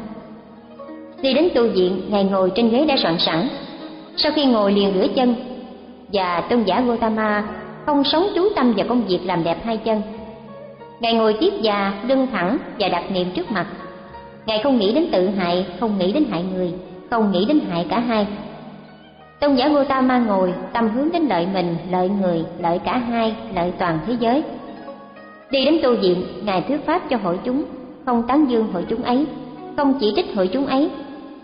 Đi đến tu viện, Ngài ngồi trên ghế đã soạn sẵn. Sau khi ngồi liền rửa chân, và Tôn giả Gotama không sống chú tâm vào công việc làm đẹp hai chân. Ngài ngồi kiết già, lưng thẳng và đặt niệm trước mặt. Ngài không nghĩ đến tự hại, không nghĩ đến hại người, không nghĩ đến hại cả hai. Tôn giả Gotama ngồi, tâm hướng đến lợi mình, lợi người, lợi cả hai, lợi toàn thế giới. Đi đến tu viện, Ngài thuyết pháp cho hội chúng, không tán dương hội chúng ấy, không chỉ trích hội chúng ấy.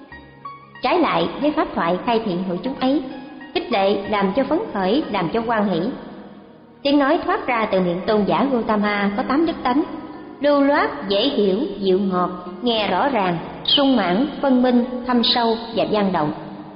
Trái lại với pháp thoại khai thị hội chúng ấy, khích lệ làm cho phấn khởi, làm cho hoan hỷ. Tiếng nói thoát ra từ miệng Tôn giả Gotama có tám đức tánh: lưu loát, dễ hiểu, dịu ngọt, nghe rõ ràng, sung mãn, phân minh, thâm sâu và vang động.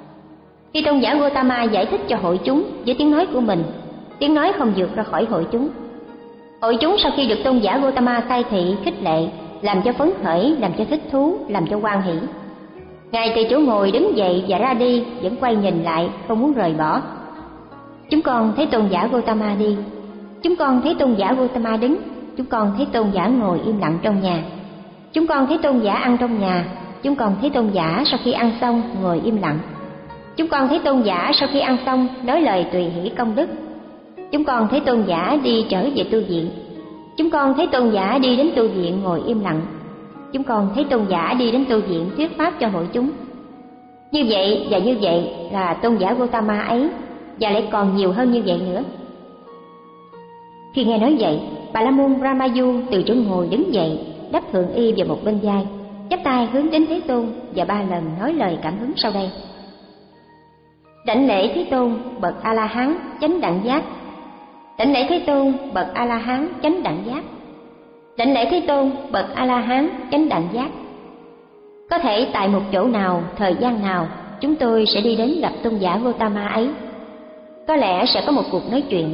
Khi Tôn giả Gotama giải thích cho hội chúng với tiếng nói của mình, tiếng nói không vượt ra khỏi hội chúng. Hội chúng sau khi được Tôn giả Gotama khai thị, khích lệ, làm cho phấn khởi, làm cho thích thú, làm cho hoan hỷ. Ngài từ chỗ ngồi đứng dậy và ra đi, vẫn quay nhìn lại, không muốn rời bỏ. Chúng con thấy Tôn giả Gotama đi, chúng con thấy Tôn giả Gotama đứng, chúng con thấy Tôn giả ngồi im lặng trong nhà, chúng con thấy Tôn giả ăn trong nhà, chúng con thấy Tôn giả sau khi ăn xong ngồi im lặng, chúng con thấy Tôn giả sau khi ăn xong nói lời tùy hỷ công đức, chúng con thấy Tôn giả đi trở về tu viện, chúng con thấy Tôn giả đi đến tu viện ngồi im lặng, chúng con thấy Tôn giả đi đến tu viện thuyết pháp cho hội chúng. Như vậy và như vậy là Tôn giả Gotama ấy, và lại còn nhiều hơn như vậy nữa. Khi nghe nói vậy, Bà La Môn Ramayu từ chỗ ngồi đứng dậy, đắp thượng y vào một bên vai, chắp tay hướng đến Thế Tôn và ba lần nói lời cảm hứng sau đây: đảnh lễ Thế Tôn bậc A La Hán chánh đẳng giác, đảnh lễ Thế Tôn bậc A La Hán chánh đẳng giác, đảnh lễ Thế Tôn bậc A La Hán chánh đẳng giác. Có thể tại một chỗ nào, thời gian nào, chúng tôi sẽ đi đến gặp Tôn giả Gotama ấy. Có lẽ sẽ có một cuộc nói chuyện.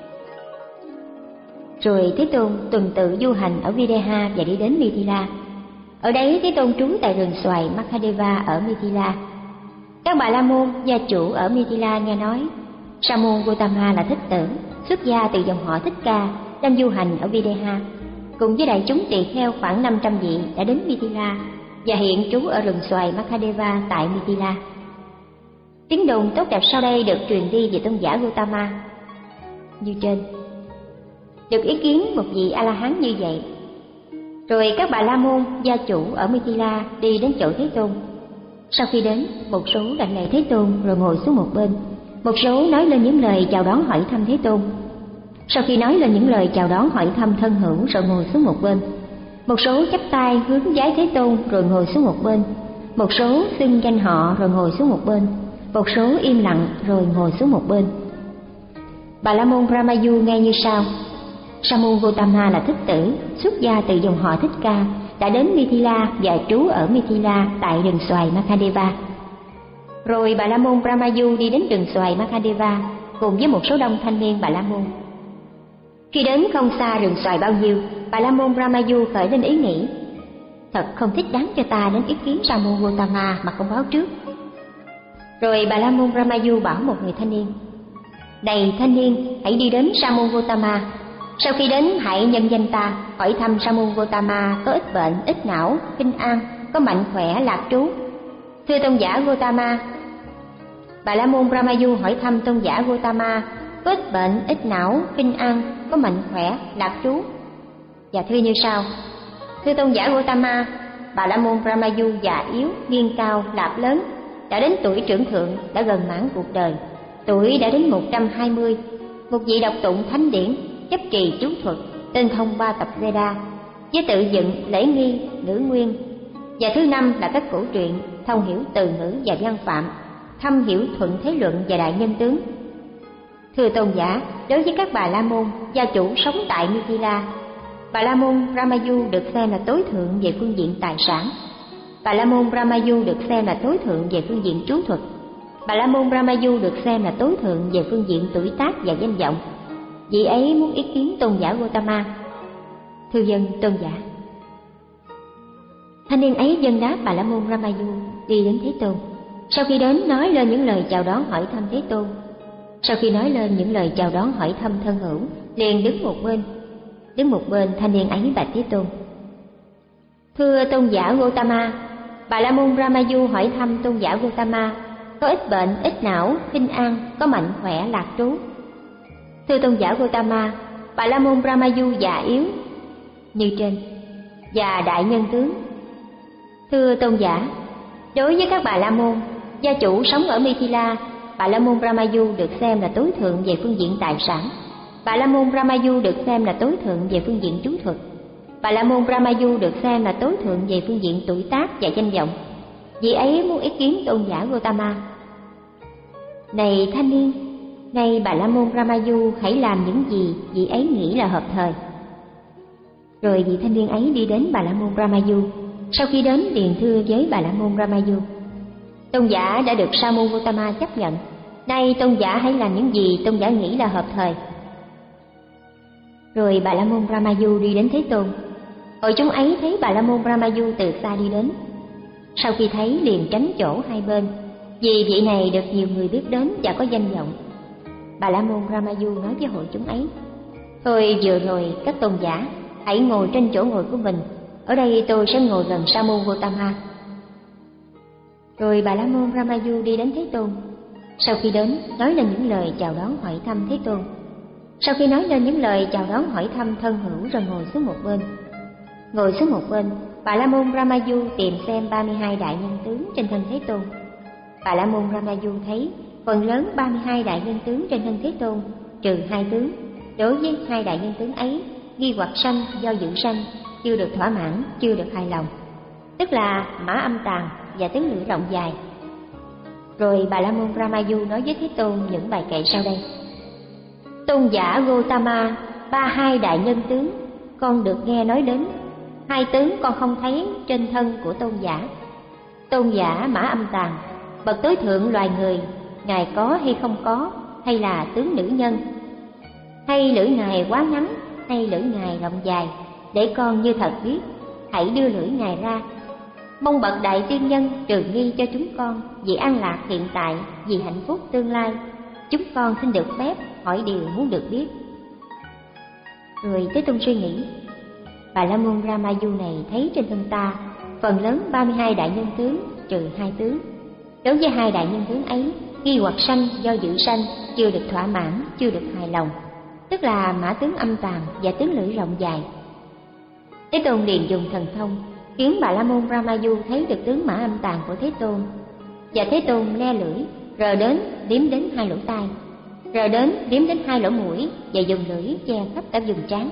Rồi Thế Tôn tuần tự du hành ở Videha và đi đến Mithila. Ở đấy Thế Tôn trú tại rừng xoài Makadeva ở Mithila. Các bà la môn gia chủ ở Mithila nghe nói Sa môn Gotama là thích tử, xuất gia từ dòng họ Thích Ca, đang du hành ở Videha, cùng với đại chúng tỳ kheo khoảng năm trăm vị đã đến Mithila và hiện trú ở rừng xoài Makadeva tại Mithila. Tiếng đồn tốt đẹp sau đây được truyền đi về Tôn giả Gotama như trên. Được ý kiến một vị A La Hán như vậy. Rồi các bà la môn gia chủ ở Mithila đi đến chỗ Thế Tôn. Sau khi đến, một số đảnh lễ Thế Tôn rồi ngồi xuống một bên, một số nói lên những lời chào đón hỏi thăm Thế Tôn. Sau khi nói lên những lời chào đón hỏi thăm thân hữu rồi ngồi xuống một bên, một số chắp tay hướng vái Thế Tôn rồi ngồi xuống một bên, một số xưng danh họ rồi ngồi xuống một bên, một số im lặng rồi ngồi xuống một bên. Bà la môn Ramayu nghe như sau: Sa môn Gotama là thích tử, xuất gia từ dòng họ Thích Ca, đã đến Mithila và trú ở Mithila tại rừng xoài Makadeva. Rồi bà la môn Ramayu đi đến rừng xoài Makadeva cùng với một số đông thanh niên Bà La Môn. Khi đến không xa rừng xoài bao nhiêu, Bà La Môn Ramayu khởi lên ý nghĩ: thật không thích đáng cho ta đến ý kiến Sa môn Gotama mà không báo trước. Rồi Bà La Môn Ramayu bảo một người thanh niên: này thanh niên, hãy đi đến Sa môn Gotama. Sau khi đến hãy nhân danh ta, hỏi thăm Sa môn Gotama có ít bệnh, ít não, kinh an, có mạnh khỏe, lạc trú. Thưa tôn giả Gotama. Bà La Môn Ramayu hỏi thăm tôn giả Gotama có ít bệnh, ít não, kinh an, có mạnh khỏe, lạc trú. Và thưa như sau: thưa tôn giả Gotama, Bà La Môn Ramayu già yếu, niên cao, lạp lớn, đã đến tuổi trưởng thượng, đã gần mãn cuộc đời, tuổi đã đến một trăm hai mươi, một vị đọc tụng thánh điển, chấp trì chú thuật, tinh thông ba tập Veda, với tự dựng, lễ nghi, ngữ nguyên. Và thứ năm là các cổ truyện, thông hiểu từ ngữ và văn phạm, thâm hiểu thuận thế luận và đại nhân tướng. Thưa tôn giả, đối với các Bà La Môn, gia chủ sống tại Mithila, Bà La Môn Ramayu được xem là tối thượng về phương diện tài sản. Bà La Môn Ramayu được xem là tối thượng về phương diện trú thuật. Bà La Môn Ramayu được xem là tối thượng về phương diện tuổi tác và danh vọng. Vị ấy muốn ý kiến tôn giả Gotama. Thưa dân tôn giả. Thanh niên ấy dân đáp Bà La Môn Ramayu, đi đến Thế Tôn. Sau khi đến nói lên những lời chào đón hỏi thăm Thế Tôn. Sau khi nói lên những lời chào đón hỏi thăm thân hữu, liền đứng một bên. Đứng một bên thanh niên ấy bạch Thế Tôn: thưa tôn giả Gotama, Bà La Môn Ramayu hỏi thăm tôn giả Gotama có ít bệnh, ít não, kinh an, có mạnh khỏe, lạc trú. Thưa tôn giả Gotama, Bà La Môn Ramayu già yếu như trên và đại nhân tướng. Thưa tôn giả, đối với các Bà La Môn, gia chủ sống ở Mithila, Bà La Môn Ramayu được xem là tối thượng về phương diện tài sản. Bà La Môn Ramayu được xem là tối thượng về phương diện chú thuật. Bà La Môn Ramayu được xem là tối thượng về phương diện tuổi tác và danh vọng. Vị ấy muốn ý kiến tôn giả Gotama. Này thanh niên, nay Bà La Môn Ramayu hãy làm những gì vị ấy nghĩ là hợp thời. Rồi vị thanh niên ấy đi đến Bà La Môn Ramayu. Sau khi đến liền thưa với Bà La Môn Ramayu: tôn giả đã được Sa môn Gotama chấp nhận. Nay tôn giả hãy làm những gì tôn giả nghĩ là hợp thời. Rồi Bà La Môn Ramayu đi đến Thế Tôn. Hội chúng ấy thấy Bà La Môn Ramayu từ xa đi đến. Sau khi thấy liền tránh chỗ hai bên, vì vị này được nhiều người biết đến và có danh vọng. Bà La Môn Ramayu nói với hội chúng ấy: thôi vừa rồi các tôn giả hãy ngồi trên chỗ ngồi của mình, ở đây tôi sẽ ngồi gần Sa môn Gotama. Rồi Bà La Môn Ramayu đi đến Thế Tôn. Sau khi đến nói lên những lời chào đón hỏi thăm Thế Tôn. Sau khi nói lên những lời chào đón hỏi thăm thân hữu rồi ngồi xuống một bên. Ngồi xuống một bên, Bà La Môn Ramayu tìm xem ba mươi hai đại nhân tướng trên thân Thế Tôn. Bà La Môn Ramayu thấy phần lớn ba mươi hai đại nhân tướng trên thân Thế Tôn, trừ hai tướng. Đối với hai đại nhân tướng ấy, nghi hoặc sanh do dự sanh, chưa được thỏa mãn, chưa được hài lòng, tức là mã âm tàn và tướng lưỡi rộng dài. Rồi Bà La Môn Ramayu nói với Thế Tôn những bài kệ sau đây: tôn giả Gotama, ba hai đại nhân tướng con được nghe nói đến, hai tướng con không thấy trên thân của tôn giả. Tôn giả mã âm tàn, bậc tối thượng loài người, ngài có hay không có, hay là tướng nữ nhân, hay lưỡi ngài quá ngắn, hay lưỡi ngài rộng dài, để con như thật biết, hãy đưa lưỡi ngài ra. Mong bậc đại tiên nhân trừ nghi cho chúng con vì an lạc hiện tại, vì hạnh phúc tương lai. Chúng con xin được phép hỏi điều muốn được biết. Rồi Thế Tôn suy nghĩ: Bà La Môn Ramayu này thấy trên thân ta phần lớn ba mươi hai đại nhân tướng, trừ hai tướng. Đối với hai đại nhân tướng ấy, nghi hoặc sanh do dự sanh, chưa được thỏa mãn, chưa được hài lòng, tức là mã tướng âm tàn và tướng lưỡi rộng dài. Thế Tôn liền dùng thần thông khiến Bà La Môn Ramayu thấy được tướng mã âm tàn của Thế Tôn. Và Thế Tôn le lưỡi, rờ đến liếm đến hai lỗ tai, rờ đến liếm đến hai lỗ mũi, và dùng lưỡi che khắp cả vùng trán.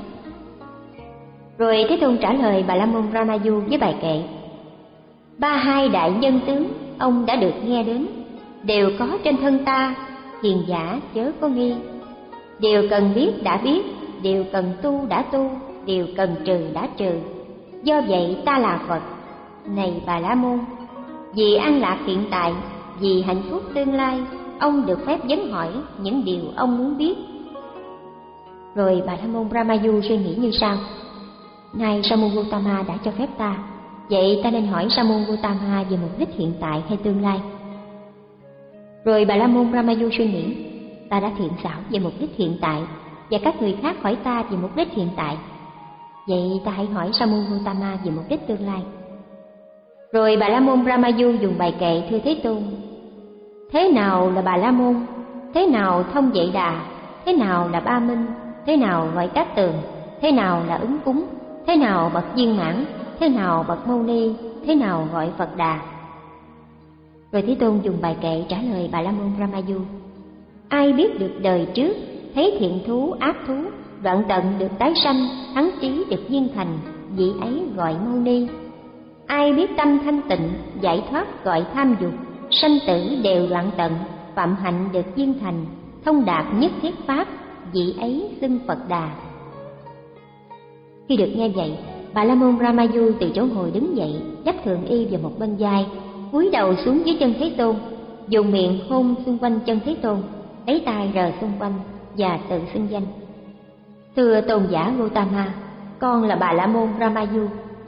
Rồi Thế Tôn trả lời Bà La Môn Ramayu với bài kệ: ba hai đại nhân tướng ông đã được nghe đến, đều có trên thân ta, hiền giả chớ có nghi. Điều cần biết đã biết, điều cần tu đã tu, điều cần trừ đã trừ. Do vậy ta là Phật. Này Bà La Môn, vì an lạc hiện tại, vì hạnh phúc tương lai, ông được phép vấn hỏi những điều ông muốn biết. Rồi Bà La Môn Ramayu suy nghĩ như sau: nay Sa môn Gautama đã cho phép ta, vậy ta nên hỏi Sa môn Gautama về mục đích hiện tại hay tương lai? Rồi Bà La Môn Ramayu suy nghĩ: ta đã thiện xảo về mục đích hiện tại, và các người khác hỏi ta về mục đích hiện tại, vậy ta hãy hỏi Sa môn Gautama về mục đích tương lai. Rồi Bà La Môn Ramayu dùng bài kệ thưa Thế Tôn: thế nào là Bà La Môn? Thế nào thông Vệ Đà? Thế nào là Ba Minh? Thế nào gọi Cát Tường? Thế nào là Ứng Cúng? Thế nào bậc viên mãn? Thế nào bậc Mâu Ni? Thế nào gọi Phật Đà? Rồi Thế Tôn dùng bài kệ trả lời Bà La Môn Ramayu: ai biết được đời trước, thấy thiện thú ác thú, đoạn tận được tái sanh, thắng trí được viên thành, vị ấy gọi Mâu Ni. Ai biết tâm thanh tịnh, giải thoát gọi tham dục, sanh tử đều đoạn tận, phạm hạnh được viên thành, thông đạt nhất thiết pháp, vị ấy xưng Phật Đà. Khi được nghe vậy, Bà La Môn Ramayu từ chỗ ngồi đứng dậy, dắt thượng y vào một bên vai, cúi đầu xuống dưới chân Thế Tôn, dùng miệng hôn xung quanh chân Thế Tôn, lấy tay rờ xung quanh và tự xưng danh: thưa tôn giả Gautama, con là Bà La Môn Ramayu.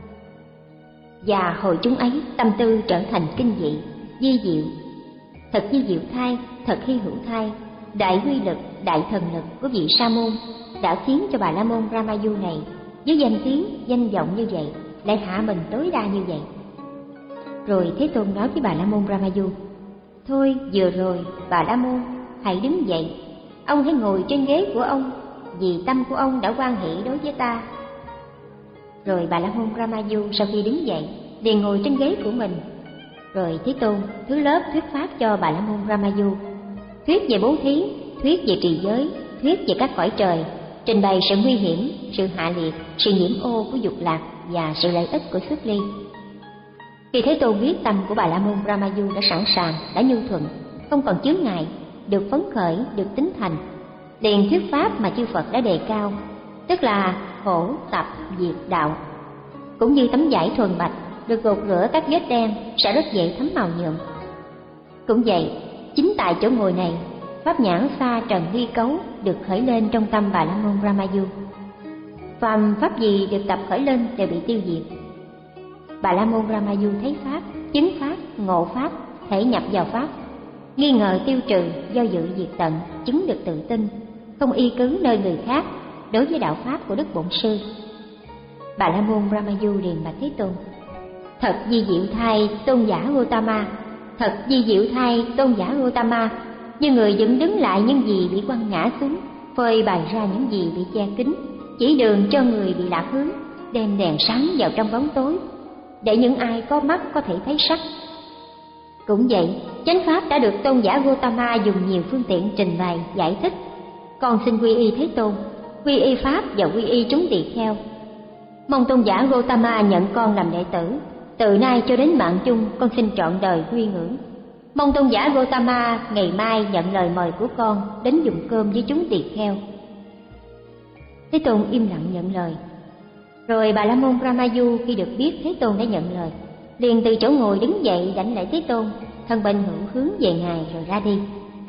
Và hồi chúng ấy tâm tư trở thành kinh dị, di diệu, thật di diệu thay, thật hy hữu thay. Đại quy lực, đại thần lực của vị Sa môn đã khiến cho Bà La Môn Ramayu này với danh tiếng, danh vọng như vậy lại hạ mình tối đa như vậy. Rồi Thế Tôn nói với Bà La Môn Ramayu: thôi vừa rồi Bà La Môn, hãy đứng dậy, ông hãy ngồi trên ghế của ông, vì tâm của ông đã hoan hỷ đối với ta. Rồi Bà La Môn Ramayu sau khi đứng dậy liền ngồi trên ghế của mình. Rồi Thế Tôn thứ lớp thuyết pháp cho Bà La Môn Ramayu, thuyết về bố thí, thuyết về trì giới, thuyết về các cõi trời, trình bày sự nguy hiểm, sự hạ liệt, sự nhiễm ô của dục lạc và sự lợi ích của xuất ly. Khi Thế Tôn biết tâm của Bà La Môn Ramayu đã sẵn sàng, đã nhu thuận, không còn chướng ngại, được phấn khởi, được tín thành, liền thuyết pháp mà chư Phật đã đề cao, tức là khổ tập diệt đạo. Cũng như tấm vải thuần bạch được gột rửa các vết đen sẽ rất dễ thấm màu nhuộm. Cũng vậy, chính tại chỗ ngồi này, pháp nhãn xa trần ly cấu được khởi lên trong tâm Bà La Môn Ramayu. Phàm pháp gì được tập khởi lên đều bị tiêu diệt. Bà La Môn Ramayu thấy pháp, chứng pháp, ngộ pháp, thể nhập vào pháp, nghi ngờ tiêu trừ, do dự diệt tận, chứng được tự tin, không y cứ nơi người khác đối với đạo pháp của Đức Bổn Sư. Bà La Môn Ramayu liền bạch Thế Tôn: thật di diệu thay tôn giả Gautama, thật di diệu thay tôn giả Gautama, như người dựng đứng lại những gì bị quăng ngã xuống, phơi bày ra những gì bị che kín, chỉ đường cho người bị lạc hướng, đem đèn sáng vào trong bóng tối, để những ai có mắt có thể thấy sắc. Cũng vậy, chánh pháp đã được tôn giả Gautama dùng nhiều phương tiện trình bày giải thích. Con xin quy y Thế Tôn, quy y pháp và quy y chúng tỳ kheo. Mong tôn giả Gautama nhận con làm đệ tử. Từ nay cho đến mạng chung, con xin trọn đời quy ngưỡng. Mong tôn giả Gautama ngày mai nhận lời mời của con đến dùng cơm với chúng tỳ kheo. Thế Tôn im lặng nhận lời. Rồi Bà La Môn Ramayu khi được biết Thế Tôn đã nhận lời, liền từ chỗ ngồi đứng dậy đảnh lễ Thế Tôn, thân bên hữu hướng về ngài rồi ra đi.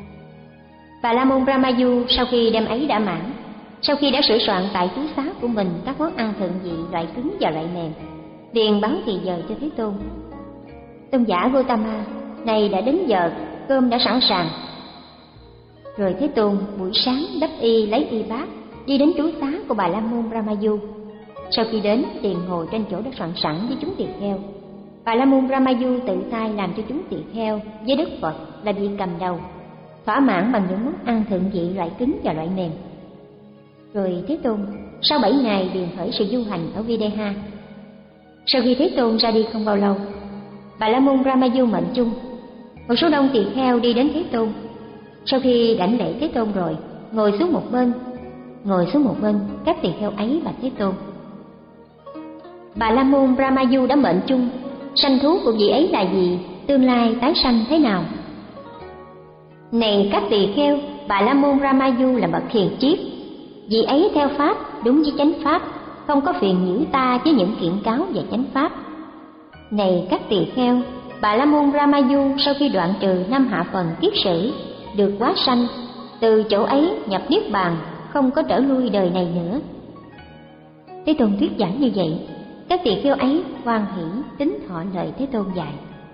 Bà La Môn Ramayu sau khi đem ấy đã mãn, sau khi đã sửa soạn tại túi xá của mình các món ăn thượng vị loại cứng và loại mềm, liền báo thì giờ cho Thế Tôn: tôn giả Gautama, này đã đến giờ, cơm đã sẵn sàng. Rồi Thế Tôn buổi sáng đắp y lấy y bát, đi đến trú xá của Bà La Môn Ramayu. Sau khi đến, liền ngồi trên chỗ đã soạn sẵn với chúng tỳ kheo. Bà La Môn Ramayu tự tay làm cho chúng tỳ kheo với Đức Phật là vị cầm đầu, thỏa mãn bằng những món ăn thượng vị loại cứng và loại mềm. Rồi Thế Tôn sau bảy ngày liền khởi sự du hành ở Videha. Sau khi Thế Tôn ra đi không bao lâu, Bà La Môn Ramayu mệnh chung, một số đông tỳ kheo đi đến Thế Tôn. Sau khi đảnh lễ Thế Tôn rồi, ngồi xuống một bên. Ngồi xuống một bên, các tỳ kheo ấy bạch Thế Tôn: Bà La Môn Ramayu đã mệnh chung, sanh thú của vị ấy là gì, tương lai tái sanh thế nào? Này các tỳ kheo, Bà La Môn Ramayu là bậc hiền triết, vị ấy theo pháp đúng với chánh pháp, không có phiền nhiễu ta với những kiện cáo về chánh pháp. Này các tỳ kheo, Bà La Môn Ramayu sau khi đoạn trừ năm hạ phần kiết sử được quá sanh, từ chỗ ấy nhập niết bàn, không có trở lui đời này nữa. Thế Tôn thuyết giảng như vậy, các tỳ kheo ấy hoan hỷ tín thọ lời Thế Tôn dạy.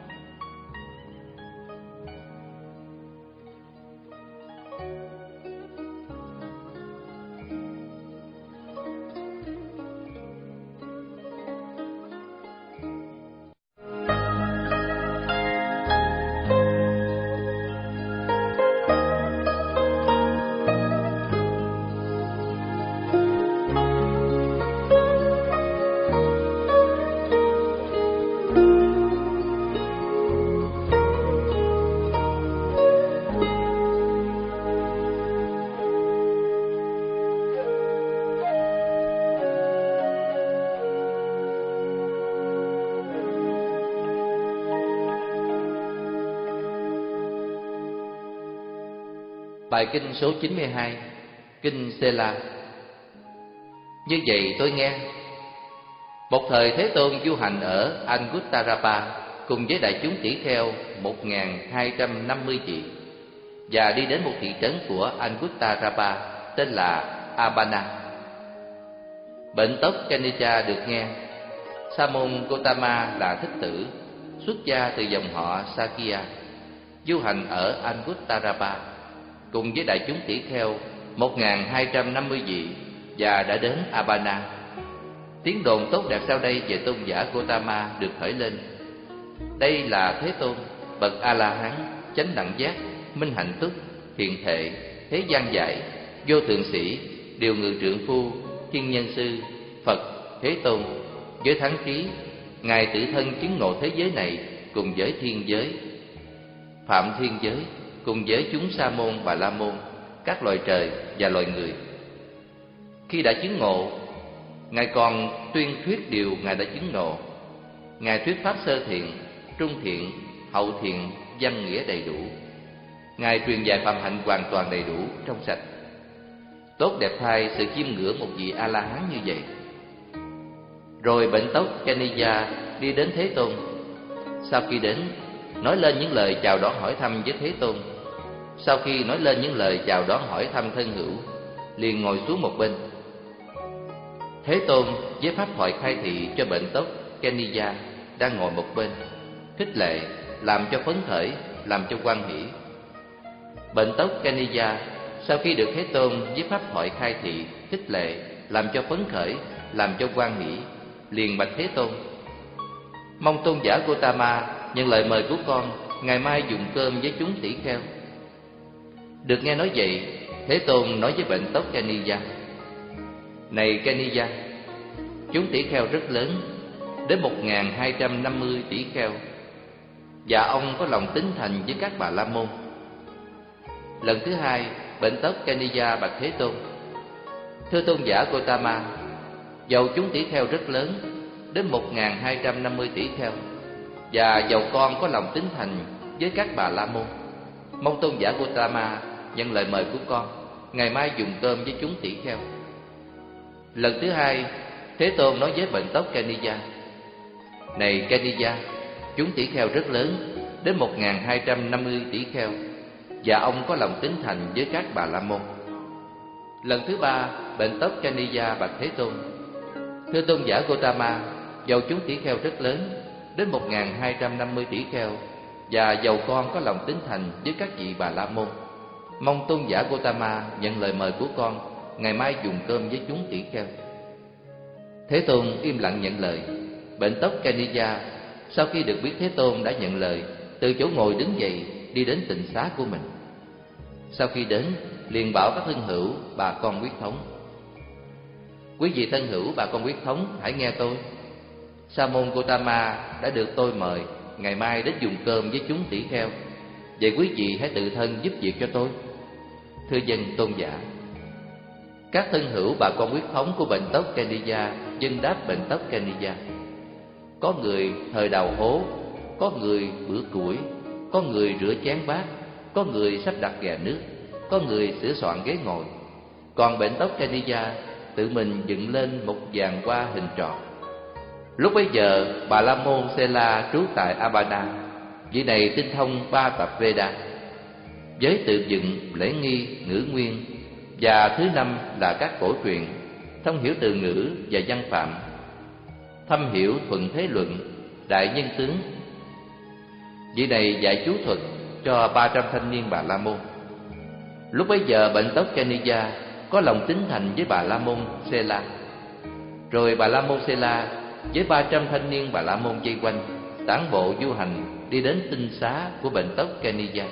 Bài kinh số chín mươi hai, Kinh Sela. Như vậy tôi nghe, một thời Thế Tôn du hành ở Anguttara cùng với đại chúng tỷ kheo một nghìn hai trăm năm mươi vị, và đi đến một thị trấn của Anguttara tên là Abana. Bệnh tốc Kanija được nghe. Sa môn Gotama là thích tử, xuất gia từ dòng họ Sakya, du hành ở Anguttara cùng với đại chúng tỷ kheo một nghìn hai trăm năm mươi vị, và đã đến Abana. Tiếng đồn tốt đẹp sau đây về tôn giả Gotama được khởi lên. Đây là Thế Tôn, bậc A-la-hán, chánh đẳng giác, minh hạnh túc, thiện thệ, thế gian giải, vô thượng sĩ, điều ngự trượng phu, thiên nhân sư, Phật, Thế Tôn. Với thắng trí, Ngài tự thân chứng ngộ thế giới này cùng với thiên giới, phạm thiên giới, cùng với chúng sa môn bà la môn, các loài trời và loài người. Khi đã chứng ngộ, Ngài còn tuyên thuyết điều Ngài đã chứng ngộ. Ngài thuyết pháp sơ thiện, trung thiện, hậu thiện, văn nghĩa đầy đủ. Ngài truyền dạy phạm hạnh hoàn toàn đầy đủ, trong sạch. Tốt đẹp thay sự chiêm ngưỡng một vị A-la-hán như vậy. Rồi bệnh tốc Kanija đi đến Thế Tôn. Sau khi đến, nói lên những lời chào đón hỏi thăm với Thế Tôn. Sau khi nói lên những lời chào đón hỏi thăm thân hữu, liền ngồi xuống một bên. Thế Tôn với pháp thoại khai thị cho bệnh tốc Kanija đang ngồi một bên, khích lệ, làm cho phấn khởi, làm cho hoan hỷ. Bệnh tốc Kanija sau khi được Thế Tôn với pháp thoại khai thị, khích lệ, làm cho phấn khởi, làm cho hoan hỷ, liền bạch Thế Tôn: mong tôn giả Gotama nhận lời mời của con, ngày mai dùng cơm với chúng tỷ kheo. Được nghe nói vậy, Thế Tôn nói với bệnh tốc Kanija: này Kanija, chúng tỷ kheo rất lớn, đến một nghìn hai trăm năm mươi tỷ kheo, và ông có lòng tín thành với các bà la môn. Lần thứ hai, bệnh tốc Kanija bạch Thế Tôn: thưa tôn giả Gotama, dầu chúng tỷ kheo rất lớn, đến một nghìn hai trăm năm mươi tỷ kheo, và dầu con có lòng tín thành với các bà la môn, mong tôn giả Gotama nhận lời mời của con, ngày mai dùng cơm với chúng tỷ kheo. Lần thứ hai, Thế Tôn nói với bệnh tốc Kanija: này Kanija, chúng tỷ kheo rất lớn, đến một nghìn hai trăm năm mươi tỷ kheo, và ông có lòng tín thành với các bà la môn. Lần thứ ba, bệnh tốc Kanija bạch Thế Tôn: thưa tôn giả Gotama, dầu chúng tỷ kheo rất lớn, đến một nghìn hai trăm năm mươi tỷ kheo, và dầu con có lòng tín thành với các vị bà la môn, mong tôn giả Gotama nhận lời mời của con, ngày mai dùng cơm với chúng tỷ kheo. Thế Tôn im lặng nhận lời. Bệnh tốc Kanija sau khi được biết Thế Tôn đã nhận lời, từ chỗ ngồi đứng dậy, đi đến tịnh xá của mình. Sau khi đến, liền bảo các thân hữu, bà con huyết thống: quý vị thân hữu, bà con huyết thống, hãy nghe tôi. Sa môn Gotama đã được tôi mời ngày mai đến dùng cơm với chúng tỷ kheo. Vậy quý vị hãy tự thân giúp việc cho tôi. Thưa dân tôn giả. Các thân hữu bà con huyết thống của bệnh tốc Kanija dân đáp bệnh tốc Kanija: có người thời đào hố, có người bữa củi, có người rửa chén bát, có người sắp đặt gà nước, có người sửa soạn ghế ngồi. Còn bệnh tốc Kanija tự mình dựng lên một giàn hoa hình tròn. Lúc bấy giờ, Bà La Môn Sela trú tại Abana. Vị này tinh thông ba tập Veda. với tự dựng, lễ nghi, ngữ nguyên, và thứ năm là các cổ truyện, thông hiểu từ ngữ và văn phạm, thâm hiểu thuận thế luận, đại nhân tướng. Vị này dạy chú thuật cho ba trăm thanh niên Bà La Môn. Lúc bấy giờ bệnh tóc Kaniya có lòng tín thành với Bà La Môn Sela. Rồi Bà La Môn Sela với ba trăm thanh niên Bà La Môn vây quanh, tản bộ du hành đi đến tinh xá của bệnh tóc Kaniya.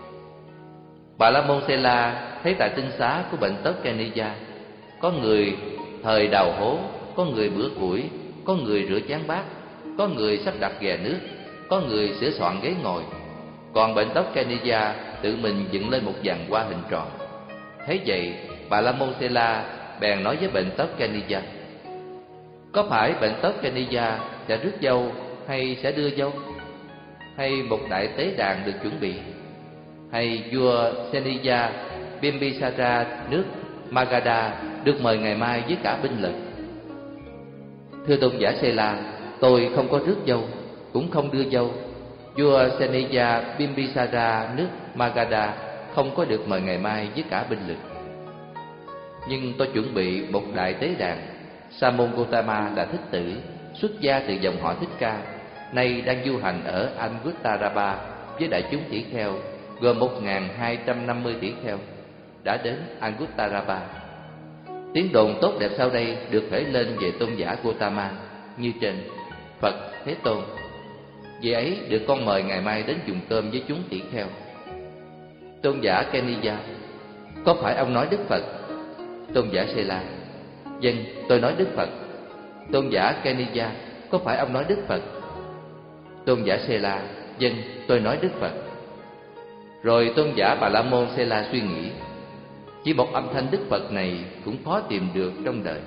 Bà La Môn Sela thấy tại tinh xá của bệnh tóc Kaniya có người thời đào hố, có người bữa củi, có người rửa chén bát, có người sắp đặt ghè nước, có người sửa soạn ghế ngồi. Còn bệnh tóc Kaniya tự mình dựng lên một giàn hoa hình tròn. Thấy vậy, Bà La Môn Sela bèn nói với bệnh tóc Kaniya: có phải bệnh tóc Kaniya sẽ rước dâu hay sẽ đưa dâu? Hay một đại tế đàn được chuẩn bị? Hay vua Seniya Bimbisara nước Magadha được mời ngày mai với cả binh lực? Thưa tôn giả Sela, tôi không có rước dâu, cũng không đưa dâu. Vua Seniya Bimbisara nước Magadha không có được mời ngày mai với cả binh lực. Nhưng tôi chuẩn bị một đại tế đàn. Sa môn Gotama là thích tử, xuất gia từ dòng họ Thích Ca, nay đang du hành ở Anguttarapa với đại chúng tỷ kheo gồm một nghìn hai trăm năm mươi tỷ kheo, đã đến Anguttarapa. Tiếng đồn tốt đẹp sau đây được khởi lên về tôn giả Gotama như trên: Phật Thế Tôn, vì ấy được con mời ngày mai đến dùng cơm với chúng tỷ kheo. Tôn giả Kaniya: có phải ông nói Đức Phật? Tôn giả Sela: vâng, tôi nói Đức Phật. Tôn giả Kaniya: có phải ông nói Đức Phật? Tôn giả Sela: vâng, tôi nói Đức Phật. Rồi tôn giả Bà La Môn Sela suy nghĩ: chỉ một âm thanh Đức Phật này cũng khó tìm được trong đời.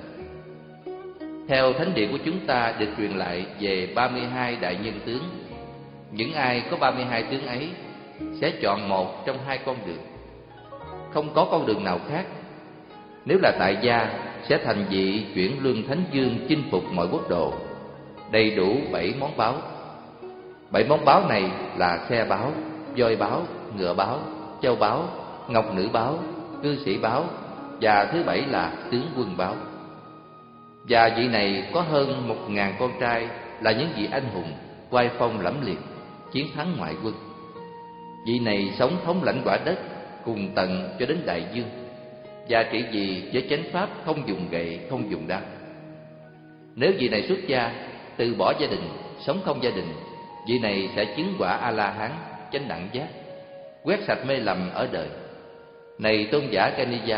Theo thánh địa của chúng ta được truyền lại về ba mươi hai đại nhân tướng. Những ai có ba mươi hai tướng ấy sẽ chọn một trong hai con đường, không có con đường nào khác. Nếu là tại gia sẽ thành vị chuyển luân thánh dương, chinh phục mọi quốc độ, đầy đủ bảy món báu. Bảy món báu này là xe báu, voi báu, ngựa báu, châu báu, ngọc nữ báu, cư sĩ báu, và thứ bảy là tướng quân báu. Và vị này có hơn một ngàn con trai là những vị anh hùng, oai phong lẫm liệt, chiến thắng ngoại quân. Vị này sống thống lãnh quả đất cùng tận cho đến đại dương, và trị vì với chánh pháp không dùng gậy, không dùng đao. Nếu vị này xuất gia, từ bỏ gia đình, sống không gia đình, vị này sẽ chứng quả A-la-hán, chánh đẳng giác, quét sạch mê lầm ở đời. Này tôn giả Kaniya,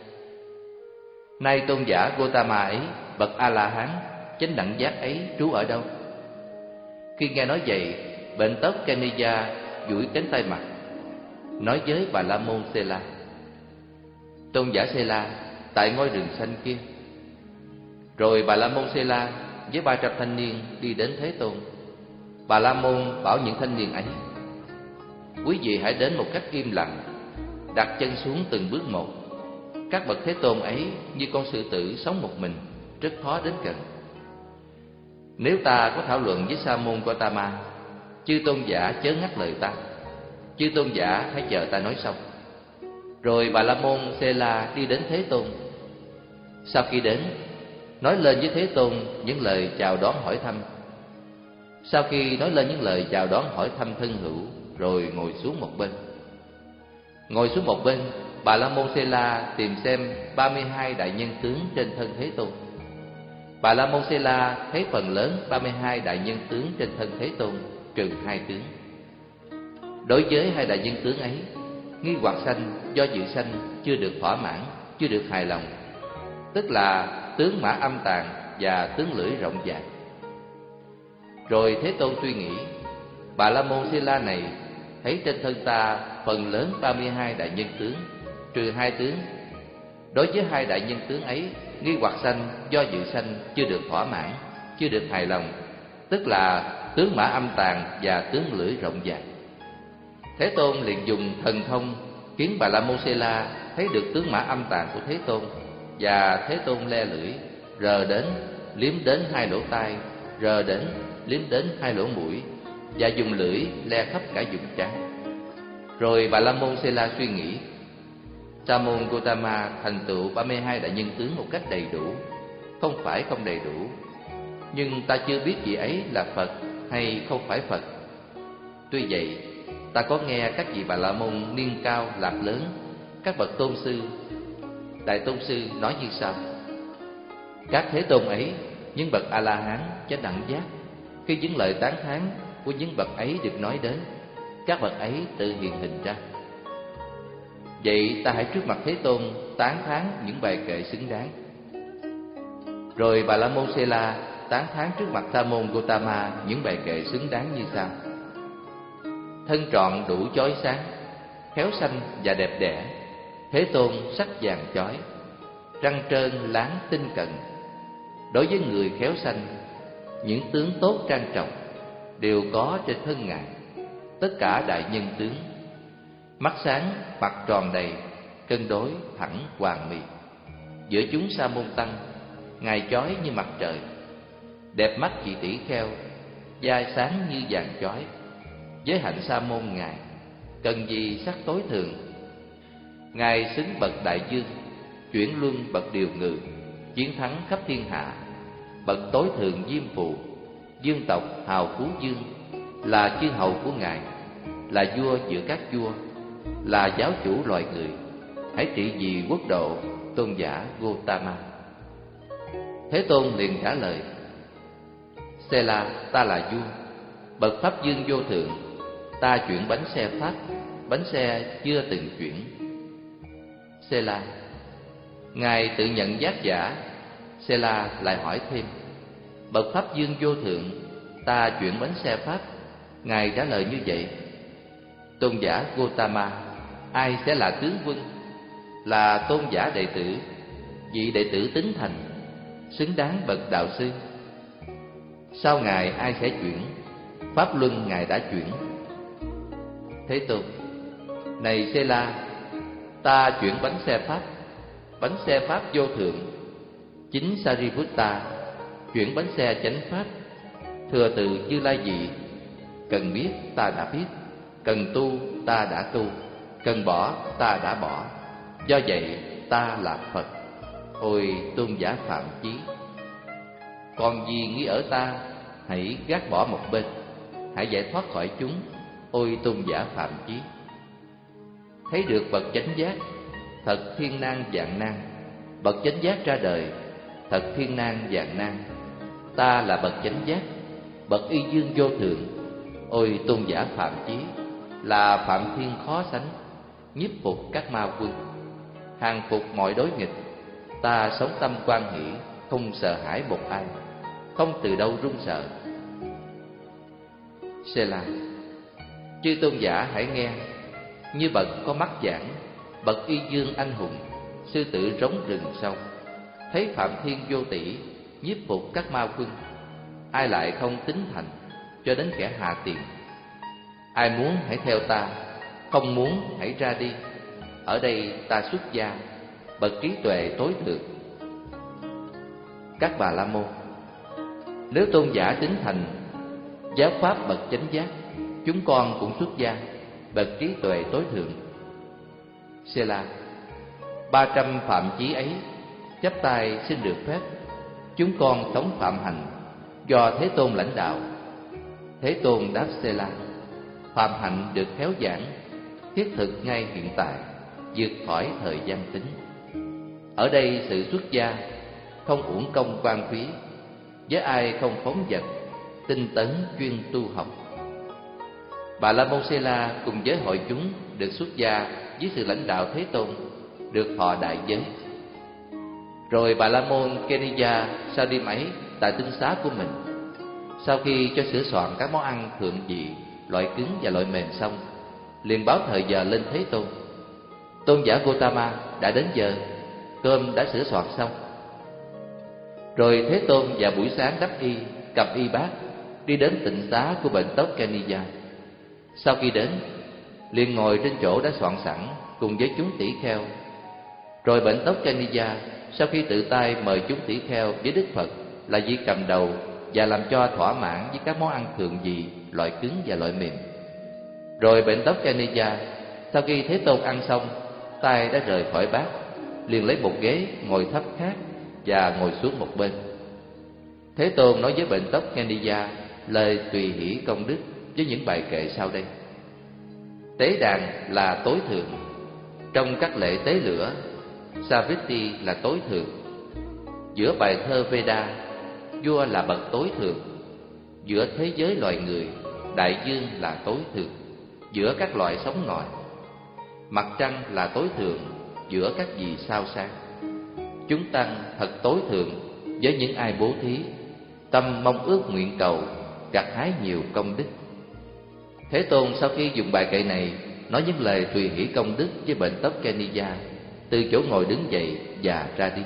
nay tôn giả Gotama ấy, bậc A-la-hán, chánh đẳng giác ấy trú ở đâu? Khi nghe nói vậy, bệnh tóc Kaniya duỗi cánh tay mặt, nói với Bà La Môn Sela: tôn giả Sela, tại ngôi rừng xanh kia. Rồi Bà La Môn Sela với ba trăm thanh niên đi đến Thế Tôn. Bà La Môn bảo những thanh niên ấy: quý vị hãy đến một cách im lặng, đặt chân xuống từng bước một. Các bậc Thế Tôn ấy như con sư tử sống một mình, rất khó đến gần. Nếu ta có thảo luận với Sa môn Gotama, chư tôn giả chớ ngắt lời ta. Chư tôn giả hãy chờ ta nói xong. Rồi Bà La Môn Sela đi đến Thế Tôn. Sau khi đến, nói lên với Thế Tôn những lời chào đón hỏi thăm. Sau khi nói lên những lời chào đón hỏi thăm thân hữu, rồi ngồi xuống một bên. Ngồi xuống một bên, Bà La Môn Sela tìm xem ba mươi hai đại nhân tướng trên thân Thế Tôn. Bà La Môn Sela thấy phần lớn ba mươi hai đại nhân tướng trên thân Thế Tôn, trừ hai tướng. Đối với hai đại nhân tướng ấy, nghi hoặc sanh, do dự sanh chưa được thỏa mãn, chưa được hài lòng, tức là tướng mã âm tàn và tướng lưỡi rộng dài. Rồi Thế Tôn suy nghĩ: Bà La Môn Sela này thấy trên thân ta phần lớn ba mươi hai đại nhân tướng, trừ hai tướng. Đối với hai đại nhân tướng ấy, nghi hoặc sanh, do dự sanh chưa được thỏa mãn, chưa được hài lòng, tức là tướng mã âm tàn và tướng lưỡi rộng dài. Thế Tôn liền dùng thần thông khiến Bà La Môn Sela thấy được tướng mã âm tàn của Thế Tôn, và Thế Tôn le lưỡi, rờ đến, liếm đến hai lỗ tai, rờ đến, liếm đến hai lỗ mũi, và dùng lưỡi le khắp cả vùng trán. Rồi Bà La Môn Sê La suy nghĩ, Sa môn Gotama thành tựu ba mươi hai đại nhân tướng một cách đầy đủ, không phải không đầy đủ, nhưng ta chưa biết vị ấy là Phật hay không phải Phật. Tuy vậy, ta có nghe các vị Bà La Môn niên cao lạc lớn, các bậc tôn sư, đại tôn sư nói như sau: các thế tôn ấy, những bậc A La Hán chánh đẳng giác, khi những lời tán thán của những bậc ấy được nói đến, các bậc ấy tự hiện hình ra. Vậy ta hãy trước mặt Thế Tôn tán thán những bài kệ xứng đáng. Rồi Bà La Môn Sê La tán thán trước mặt Sa môn Gotama những bài kệ xứng đáng như sau: thân trọn đủ chói sáng, khéo xanh và đẹp đẽ, Thế Tôn sắc vàng chói, răng trơn láng tinh cận. Đối với người khéo xanh, những tướng tốt trang trọng đều có trên thân Ngài, tất cả đại nhân tướng. Mắt sáng, mặt tròn đầy, cân đối thẳng hoàn mỹ. Giữa chúng sa môn tăng, Ngài chói như mặt trời. Đẹp mắt vị tỷ kheo, da sáng như vàng chói. Với hạnh sa môn Ngài, cần gì sắc tối thường. Ngài xứng bậc đại dương, chuyển luân bậc điều ngự, chiến thắng khắp thiên hạ. Bậc tối thượng diêm phụ, dương tộc hào phú dương, là chư hầu của Ngài, là vua giữa các vua, là giáo chủ loài người. Hãy trị vì quốc độ, tôn giả Gotama. Thế Tôn liền trả lời: Sê La, ta là vua, bậc pháp dương vô thượng. Ta chuyển bánh xe pháp, bánh xe chưa từng chuyển. Sê La, Ngài tự nhận giác giả. Sê La lại hỏi thêm: bậc pháp dương vô thượng, ta chuyển bánh xe pháp. Ngài trả lời như vậy: tôn giả Gotama, ai sẽ là tướng quân, là tôn giả đệ tử, vị đệ tử tín thành, xứng đáng bậc đạo sư. Sau Ngài ai sẽ chuyển? Pháp luân Ngài đã chuyển. Thế Tôn: này Sê La, ta chuyển bánh xe pháp, bánh xe pháp vô thượng. Chính Sariputta chuyển bánh xe chánh pháp. Thừa từ Như Lai vị, cần biết ta đã biết, cần tu ta đã tu, cần bỏ ta đã bỏ. Do vậy ta là Phật. Ôi tôn giả Phạm Chí, còn gì nghi ở ta, hãy gác bỏ một bên, hãy giải thoát khỏi chúng. Ôi tôn giả Phạm Chí, thấy được bậc chánh giác, thật thiên nan vạn nan. Bậc chánh giác ra đời, thật thiên nan vạn nan. Ta là bậc chánh giác, bậc y dương vô thượng. Ôi tôn giả Phạm Chí, là Phạm Thiên khó sánh, nhiếp phục các ma quân, hàng phục mọi đối nghịch. Ta sống tâm quan hỷ, không sợ hãi một ai, không từ đâu run sợ. Sê La, chư tôn giả hãy nghe, như bậc có mắt giảng, bậc y dương anh hùng, sư tử rống rừng sâu, thấy Phạm Thiên vô tỷ, nhiếp phục các ma quân. Ai lại không tín thành, cho đến kẻ hạ tiền. Ai muốn hãy theo ta, không muốn hãy ra đi. Ở đây ta xuất gia, bậc trí tuệ tối thượng. Các Bà La Môn, nếu tôn giả tín thành, giáo pháp bậc chánh giác, chúng con cũng xuất gia, bậc trí tuệ tối thượng. Sê La, ba trăm phạm chí ấy, chắp tay xin được phép, chúng con tống phạm hành, do Thế Tôn lãnh đạo. Thế Tôn đáp Sê La: phạm hạnh được khéo giảng, thiết thực ngay hiện tại, vượt khỏi thời gian tính. Ở đây sự xuất gia không uổng công quan phí, với ai không phóng dật, tinh tấn chuyên tu học. Bà La Môn Sê La cùng với hội chúng được xuất gia dưới sự lãnh đạo Thế Tôn, được thọ đại giới. Rồi Bà La Môn Keniya sau đêm ấy tại tinh xá của mình, sau khi cho sửa soạn các món ăn thượng vị, loại cứng và loại mềm xong, liền báo thời giờ lên Thế Tôn: tôn giả Gotama, đã đến giờ, cơm đã sửa soạn xong. Rồi Thế Tôn vào buổi sáng đắp y, cầm y bát, đi đến tịnh xá của bệnh tóc Keniya. Sau khi đến, liền ngồi trên chỗ đã soạn sẵn cùng với chúng tỷ kheo. Rồi bệnh tóc Keniya sau khi tự tay mời chúng tỷ kheo với Đức Phật là vị cầm đầu, và làm cho thỏa mãn với các món ăn thượng vị, loại cứng và loại mềm. Rồi bệnh tóc Keniya Sau khi Thế Tôn ăn xong, tay đã rời khỏi bát, liền lấy một ghế ngồi thấp khác và ngồi xuống một bên. Thế Tôn nói với bệnh tóc Keniya lời tùy hỷ công đức với những bài kệ sau đây. Tế đàn là tối thượng. Trong các lễ tế lửa, Saviti là tối thượng. Giữa bài thơ Veda, vua là bậc tối thượng. Giữa thế giới loài người, đại dương là tối thượng. Giữa các loại sống ngòi, mặt trăng là tối thượng. Giữa các vì sao sáng, chúng tăng thật tối thượng với những ai bố thí, tâm mong ước nguyện cầu, gặt hái nhiều công đức. Thế Tôn sau khi dùng bài kệ này nói những lời tùy hỷ công đức với bệnh tóc Keniya, từ chỗ ngồi đứng dậy và ra đi.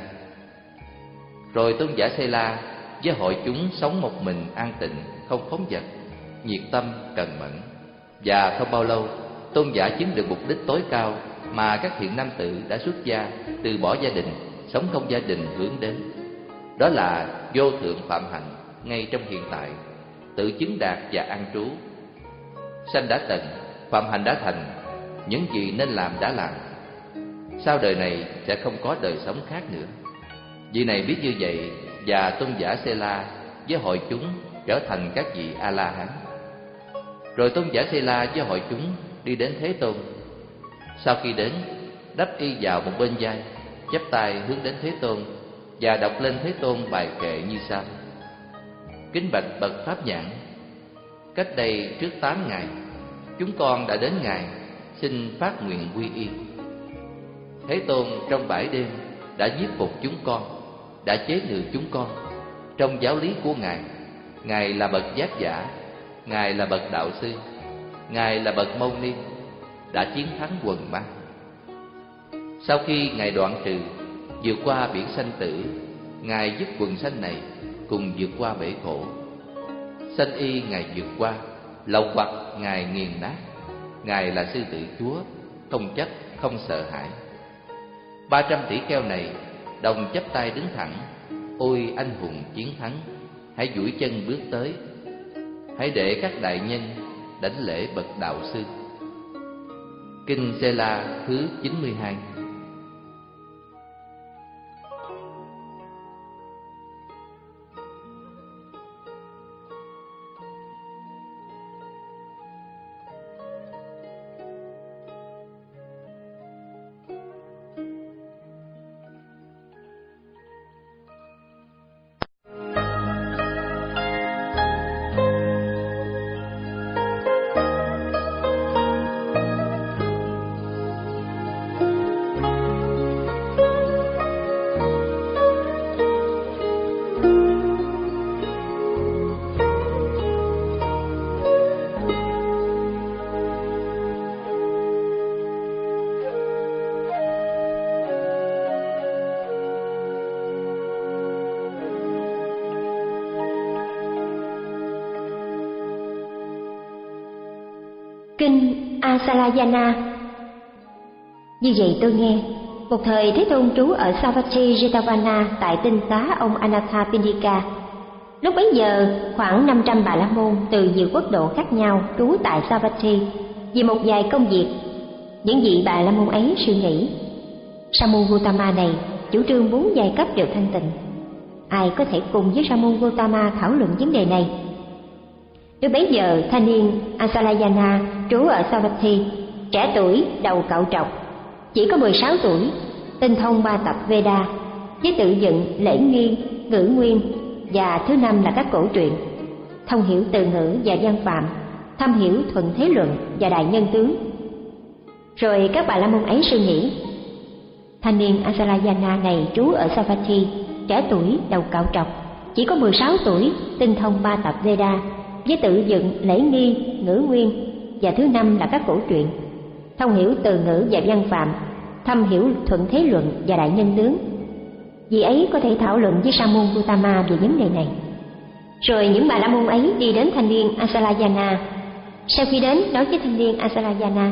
Rồi tôn giả Sela với hội chúng sống một mình an tịnh, không phóng dật, nhiệt tâm, cần mẫn. Và không bao lâu, tôn giả chứng được mục đích tối cao mà các thiện nam tử đã xuất gia, từ bỏ gia đình, sống không gia đình hướng đến. Đó là vô thượng phạm hạnh ngay trong hiện tại, tự chứng đạt và an trú. Sanh đã tận, phạm hạnh đã thành, những gì nên làm đã làm. Sau đời này sẽ không có đời sống khác nữa. Vị này biết như vậy, và tôn giả Sela với hội chúng trở thành các vị A-la-hán. Rồi tôn giả Sela với hội chúng đi đến Thế Tôn. Sau khi đến, đắp y vào một bên vai, chắp tay hướng đến Thế Tôn và đọc lên Thế Tôn bài kệ như sau. Kính bạch bậc pháp nhãn, cách đây trước tám ngày, chúng con đã đến Ngài xin phát nguyện quy y. Thế Tôn trong bãi đêm đã nhiếp phục chúng con, đã chế ngự chúng con. Trong giáo lý của Ngài, Ngài là bậc giác giả, Ngài là bậc đạo sư, Ngài là bậc mâu ni, đã chiến thắng quần ma. Sau khi Ngài đoạn trừ, vượt qua biển sanh tử, Ngài giúp quần sanh này cùng vượt qua bể khổ. Sanh y Ngài vượt qua, lậu hoặc Ngài nghiền nát. Ngài là sư tử Chúa, không chấp, không sợ hãi. Ba trăm tỷ kheo này đồng chắp tay đứng thẳng. Ôi anh hùng chiến thắng, hãy duỗi chân bước tới. Hãy để các đại nhân đảnh lễ bậc đạo sư. Kinh Sela thứ chín mươi hai. Kinh Asalayana. Như vậy tôi nghe, một thời Thế Tôn trú ở Savatthi Jetavana tại tinh xá ông Anathapindika. Lúc bấy giờ, khoảng năm trăm Bà La Môn từ nhiều quốc độ khác nhau trú tại Savatthi vì một vài công việc. Những vị Bà La Môn ấy suy nghĩ, Sa môn Gotama này chủ trương bốn giai cấp đều thanh tịnh. Ai có thể cùng với Sa môn Gotama thảo luận vấn đề này? Lúc bấy giờ, thanh niên Asalayana trú ở Savatthi, trẻ tuổi, đầu cạo trọc, chỉ có mười sáu tuổi, tinh thông ba tập Veda, với tự dựng, lễ nghi, ngữ nguyên, và thứ năm là các cổ truyện, thông hiểu từ ngữ và văn phạm, thâm hiểu thuận thế luận và đại nhân tướng. Rồi các Bà La Môn ấy suy nghĩ, thanh niên Asalayana này trú ở Savatthi, trẻ tuổi, đầu cạo trọc, chỉ có mười sáu tuổi, tinh thông ba tập Veda, với tự dựng, lễ nghi, ngữ nguyên, và thứ năm là các cổ truyện, thông hiểu từ ngữ và văn phạm, thâm hiểu thuận thế luận và đại nhân tướng. Vì ấy có thể thảo luận với Sa môn Gotama về vấn đề này. Rồi những Bà La Môn ấy đi đến thanh niên Asalayana. Sau khi đến nói với thanh niên Asalayana,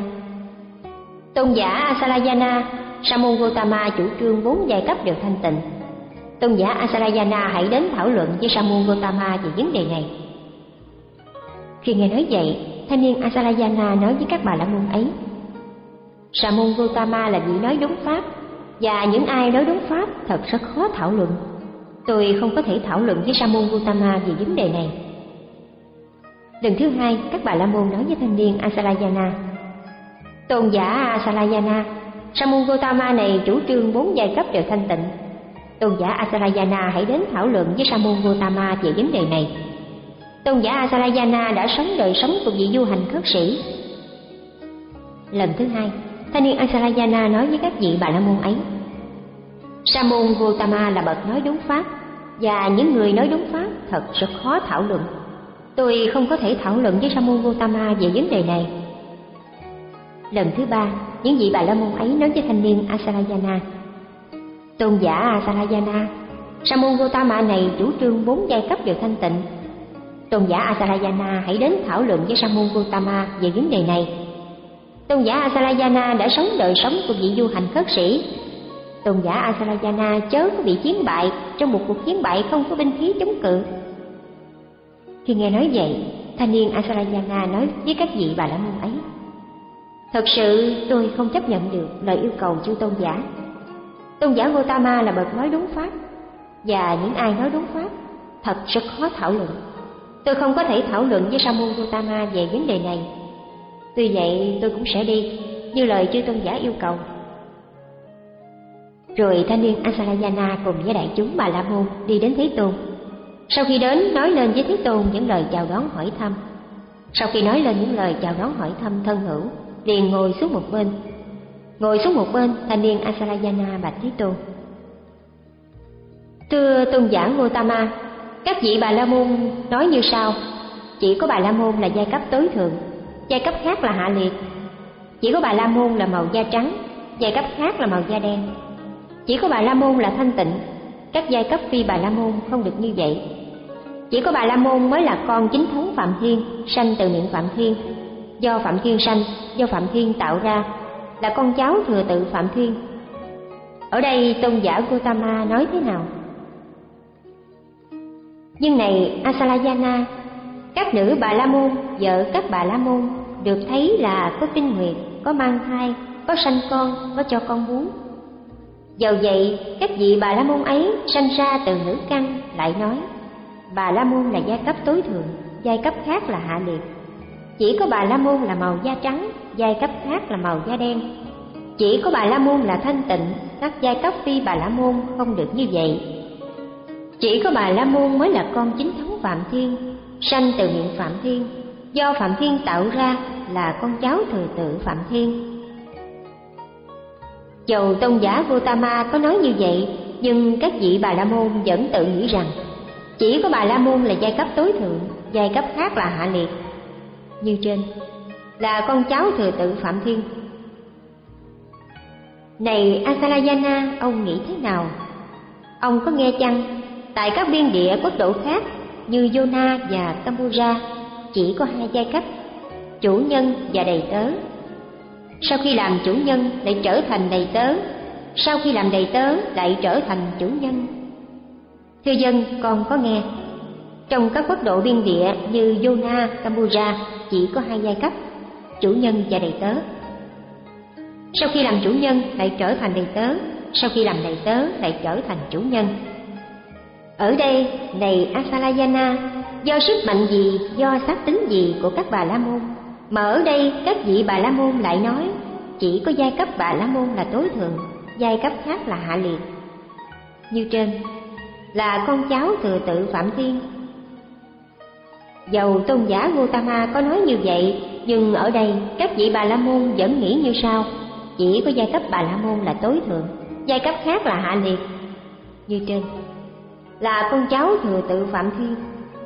tôn giả Asalayana, Sa môn Gotama chủ trương bốn giai cấp đều thanh tịnh. Tôn giả Asalayana hãy đến thảo luận với Sa môn Gotama về vấn đề này. Khi nghe nói vậy, thanh niên Asalayana nói với các Bà La Môn ấy, Sa môn Gotama là vị nói đúng pháp, và những ai nói đúng pháp thật rất khó thảo luận. Tôi không có thể thảo luận với Sa môn Gotama về vấn đề này. Lần thứ hai, các bà la môn nói với thanh niên Asalayana: Tôn giả Asalayana, Sa môn Gotama này chủ trương bốn giai cấp đều thanh tịnh. Tôn giả Asalayana hãy đến thảo luận với Sa môn Gotama về vấn đề này. Tôn giả Asalayana đã sống đời sống của vị du hành khất sĩ. Lần thứ hai, thanh niên Asalayana nói với các vị bà la môn ấy: Sa môn Gotama là bậc nói đúng pháp, và những người nói đúng pháp thật rất khó thảo luận. Tôi không có thể thảo luận với Sa môn Gotama về vấn đề này. Lần thứ ba, những vị bà la môn ấy nói với thanh niên Asalayana: Tôn giả Asalayana, Sa môn Gotama này chủ trương bốn giai cấp đều thanh tịnh. Tôn giả Asalayana hãy đến thảo luận với Sa môn Gotama về vấn đề này. Tôn giả Asalayana đã sống đời sống của vị du hành khất sĩ. Tôn giả Asalayana chớ có bị chiến bại trong một cuộc chiến bại không có binh khí chống cự. Khi nghe nói vậy, thanh niên Asalayana nói với các vị bà la môn ấy: Thật sự tôi không chấp nhận được lời yêu cầu chư tôn giả. Tôn giả Gotama là bậc nói đúng pháp, và những ai nói đúng pháp thật rất khó thảo luận. Tôi không có thể thảo luận với Sa môn Gotama về vấn đề này. Tuy vậy tôi cũng sẽ đi như lời chư tôn giả yêu cầu. Rồi thanh niên Asalayana cùng với đại chúng bà la môn đi đến Thế Tôn. Sau khi đến, nói lên với Thế Tôn những lời chào đón hỏi thăm. Sau khi nói lên những lời chào đón hỏi thăm thân hữu, liền ngồi xuống một bên. Ngồi xuống một bên, thanh niên Asalayana bạch Thế Tôn: Thưa tôn giả Gotama, các vị bà la môn nói như sau: chỉ có bà la môn là giai cấp tối thượng, giai cấp khác là hạ liệt. Chỉ có bà la môn là màu da trắng, giai cấp khác là màu da đen. Chỉ có bà la môn là thanh tịnh, các giai cấp phi bà la môn không được như vậy. Chỉ có bà la môn mới là con chính thống Phạm Thiên, sanh từ miệng Phạm Thiên, do Phạm Thiên sanh, do Phạm Thiên tạo ra, là con cháu thừa tự Phạm Thiên. Ở đây tôn giả Gotama nói thế nào? Nhưng này Asalayana, các nữ bà la môn, vợ các bà la môn được thấy là có kinh nguyệt, có mang thai, có sanh con, có cho con bú. Dầu vậy, các vị bà la môn ấy sanh ra từ nữ căn, lại nói bà la môn là giai cấp tối thượng, giai cấp khác là hạ liệt. Chỉ có bà la môn là màu da trắng, giai cấp khác là màu da đen. Chỉ có bà la môn là thanh tịnh, các giai cấp phi bà la môn không được như vậy. Chỉ có bà la môn mới là con chính thống Phạm Thiên, sanh từ miệng Phạm Thiên, do Phạm Thiên tạo ra, là con cháu thừa tự Phạm Thiên. Dầu tôn giả Gotama có nói như vậy, nhưng các vị bà la môn vẫn tự nghĩ rằng chỉ có bà la môn là giai cấp tối thượng, giai cấp khác là hạ liệt. Như trên, là con cháu thừa tự Phạm Thiên. Này Asalayana, ông nghĩ thế nào? Ông có nghe chăng, tại các biên địa quốc độ khác như Yona và Campuchia chỉ có hai giai cấp, chủ nhân và đầy tớ. Sau khi làm chủ nhân lại trở thành đầy tớ, sau khi làm đầy tớ lại trở thành chủ nhân. Thưa dân, con có nghe, trong các quốc độ biên địa như Yona, Campuchia chỉ có hai giai cấp, chủ nhân và đầy tớ. Sau khi làm chủ nhân lại trở thành đầy tớ, sau khi làm đầy tớ lại trở thành chủ nhân. Ở đây, này Asalayana, do sức mạnh gì, do xác tính gì của các bà la môn, mà ở đây các vị bà la môn lại nói chỉ có giai cấp bà la môn là tối thượng, giai cấp khác là hạ liệt. Như trên, là con cháu thừa tự Phạm Thiên. Dầu tôn giả Gotama có nói như vậy, nhưng ở đây các vị bà la môn vẫn nghĩ như sau: chỉ có giai cấp bà la môn là tối thượng, giai cấp khác là hạ liệt. Như trên, là con cháu thừa tự Phạm Thiên.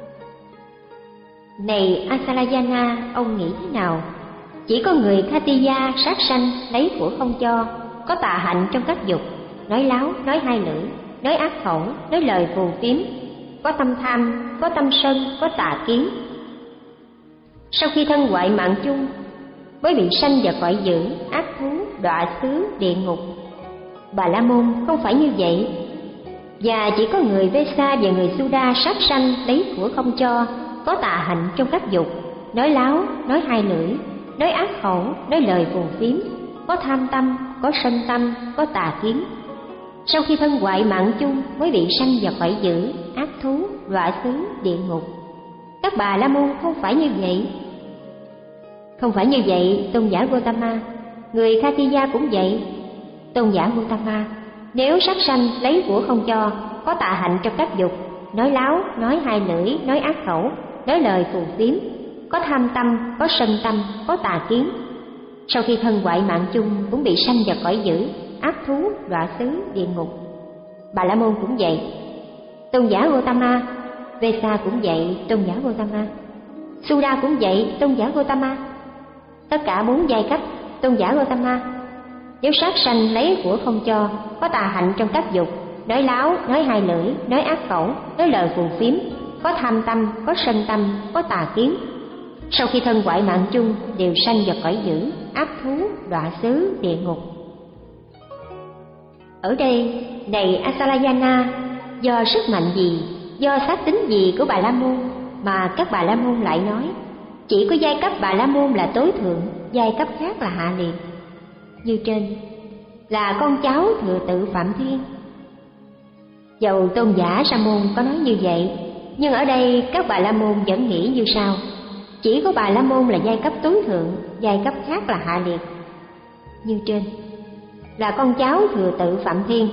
Này Asalayana, ông nghĩ thế nào? Chỉ có người Khatiya sát sanh lấy của không cho, có tà hạnh trong các dục, nói láo, nói hai lưỡi, nói ác khẩu, nói lời phù phiếm, có tâm tham, có tâm sân, có tà kiến. Sau khi thân hoại mạng chung, mới bị sanh vào cõi dữ, ác thú, đọa xứ, địa ngục. Bà la môn không phải như vậy. Và chỉ có người Vesa và người Suda sát sanh lấy của không cho, có tà hạnh trong các dục, nói láo, nói hai lưỡi, nói ác khẩu, nói lời phù phiếm, có tham tâm, có sân tâm, có tà kiến. Sau khi thân hoại mạng chung mới bị sanh vào cõi dữ, ác thú, đọa xứ, địa ngục. Các Bà La Môn không phải như vậy. Không phải như vậy, tôn giả Gotama. Người Khatija cũng vậy. Tôn giả Gotama, nếu sát sanh lấy của không cho, có tà hạnh trong các dục, nói láo, nói hai lưỡi, nói ác khẩu, nói lời phù phiếm, có tham tâm, có sân tâm, có tà kiến. Sau khi thân hoại mạng chung cũng bị sanh vào cõi dữ, ác thú, đọa xứ, địa ngục. Bà La Môn cũng vậy. Tôn giả Gotama. Vesa cũng vậy, tôn giả Gotama. Suda cũng vậy, tôn giả Gotama. Tất cả bốn giai cấp, tôn giả Gotama. Nếu sát sanh lấy của không cho, có tà hạnh trong các dục, nói láo, nói hai lưỡi, nói ác khẩu, nói lời phù phiếm, có tham tâm, có sân tâm, có tà kiến. Sau khi thân hoại mạng chung đều sanh vào cõi dữ, ác thú, đọa xứ, địa ngục. Ở đây, này Asalayana, do sức mạnh gì, do xác tính gì của Bà La Môn mà các Bà La Môn lại nói chỉ có giai cấp Bà La Môn là tối thượng, giai cấp khác là hạ liệt? Như trên, là con cháu thừa tự Phạm Thiên. Dầu tôn giả Sa Môn có nói như vậy, nhưng ở đây các Bà La Môn vẫn nghĩ như sau: chỉ có Bà La Môn là giai cấp tối thượng, giai cấp khác là hạ liệt. Như trên, là con cháu thừa tự Phạm Thiên.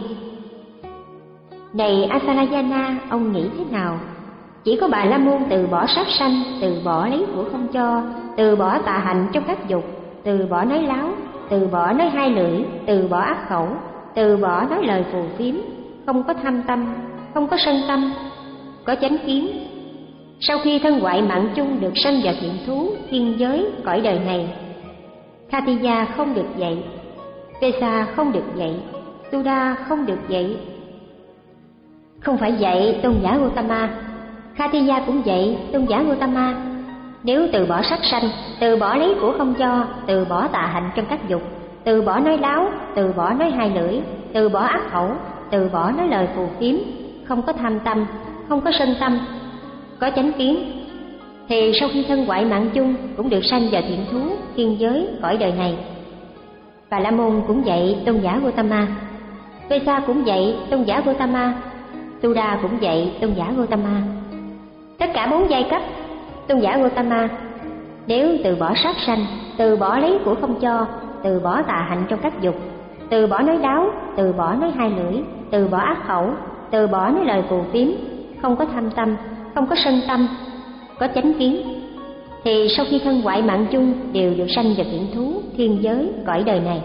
Này Asalayana, ông nghĩ thế nào? Chỉ có Bà La Môn từ bỏ sát sanh, từ bỏ lấy của không cho, từ bỏ tà hạnh trong các dục, từ bỏ nói láo, từ bỏ nói hai lưỡi, từ bỏ ác khẩu, từ bỏ nói lời phù phiếm, không có tham tâm, không có sân tâm, có chánh kiến. Sau khi thân hoại mạng chung được sanh vào thiện thú, thiên giới, cõi đời này. Khatija không được vậy, Vesa không được vậy, Suda không được vậy. Không phải vậy, tôn giả Gotama. Khatija cũng vậy, tôn giả Gotama. Nếu từ bỏ sát sanh, từ bỏ lấy của không cho, từ bỏ tà hạnh trong các dục, từ bỏ nói láo, từ bỏ nói hai lưỡi, từ bỏ ác khẩu, từ bỏ nói lời phù phiếm, không có tham tâm, không có sân tâm, có chánh kiến, thì sau khi thân hoại mạng chung cũng được sanh vào thiện thú, thiên giới, cõi đời này. Bà La Môn cũng vậy, tôn giả Gotama. Vesa cũng vậy, tôn giả Gotama. Suda cũng vậy, tôn giả Gotama. Tất cả bốn giai cấp, tôn giả Gotama. Nếu từ bỏ sát sanh, từ bỏ lấy của không cho, từ bỏ tà hạnh trong các dục, từ bỏ nói láo, từ bỏ nói hai lưỡi, từ bỏ ác khẩu, từ bỏ nói lời phù phiếm, không có tham tâm, không có sân tâm, có chánh kiến, thì sau khi thân hoại mạng chung đều được sanh vào thiện thú, thiên giới, cõi đời này.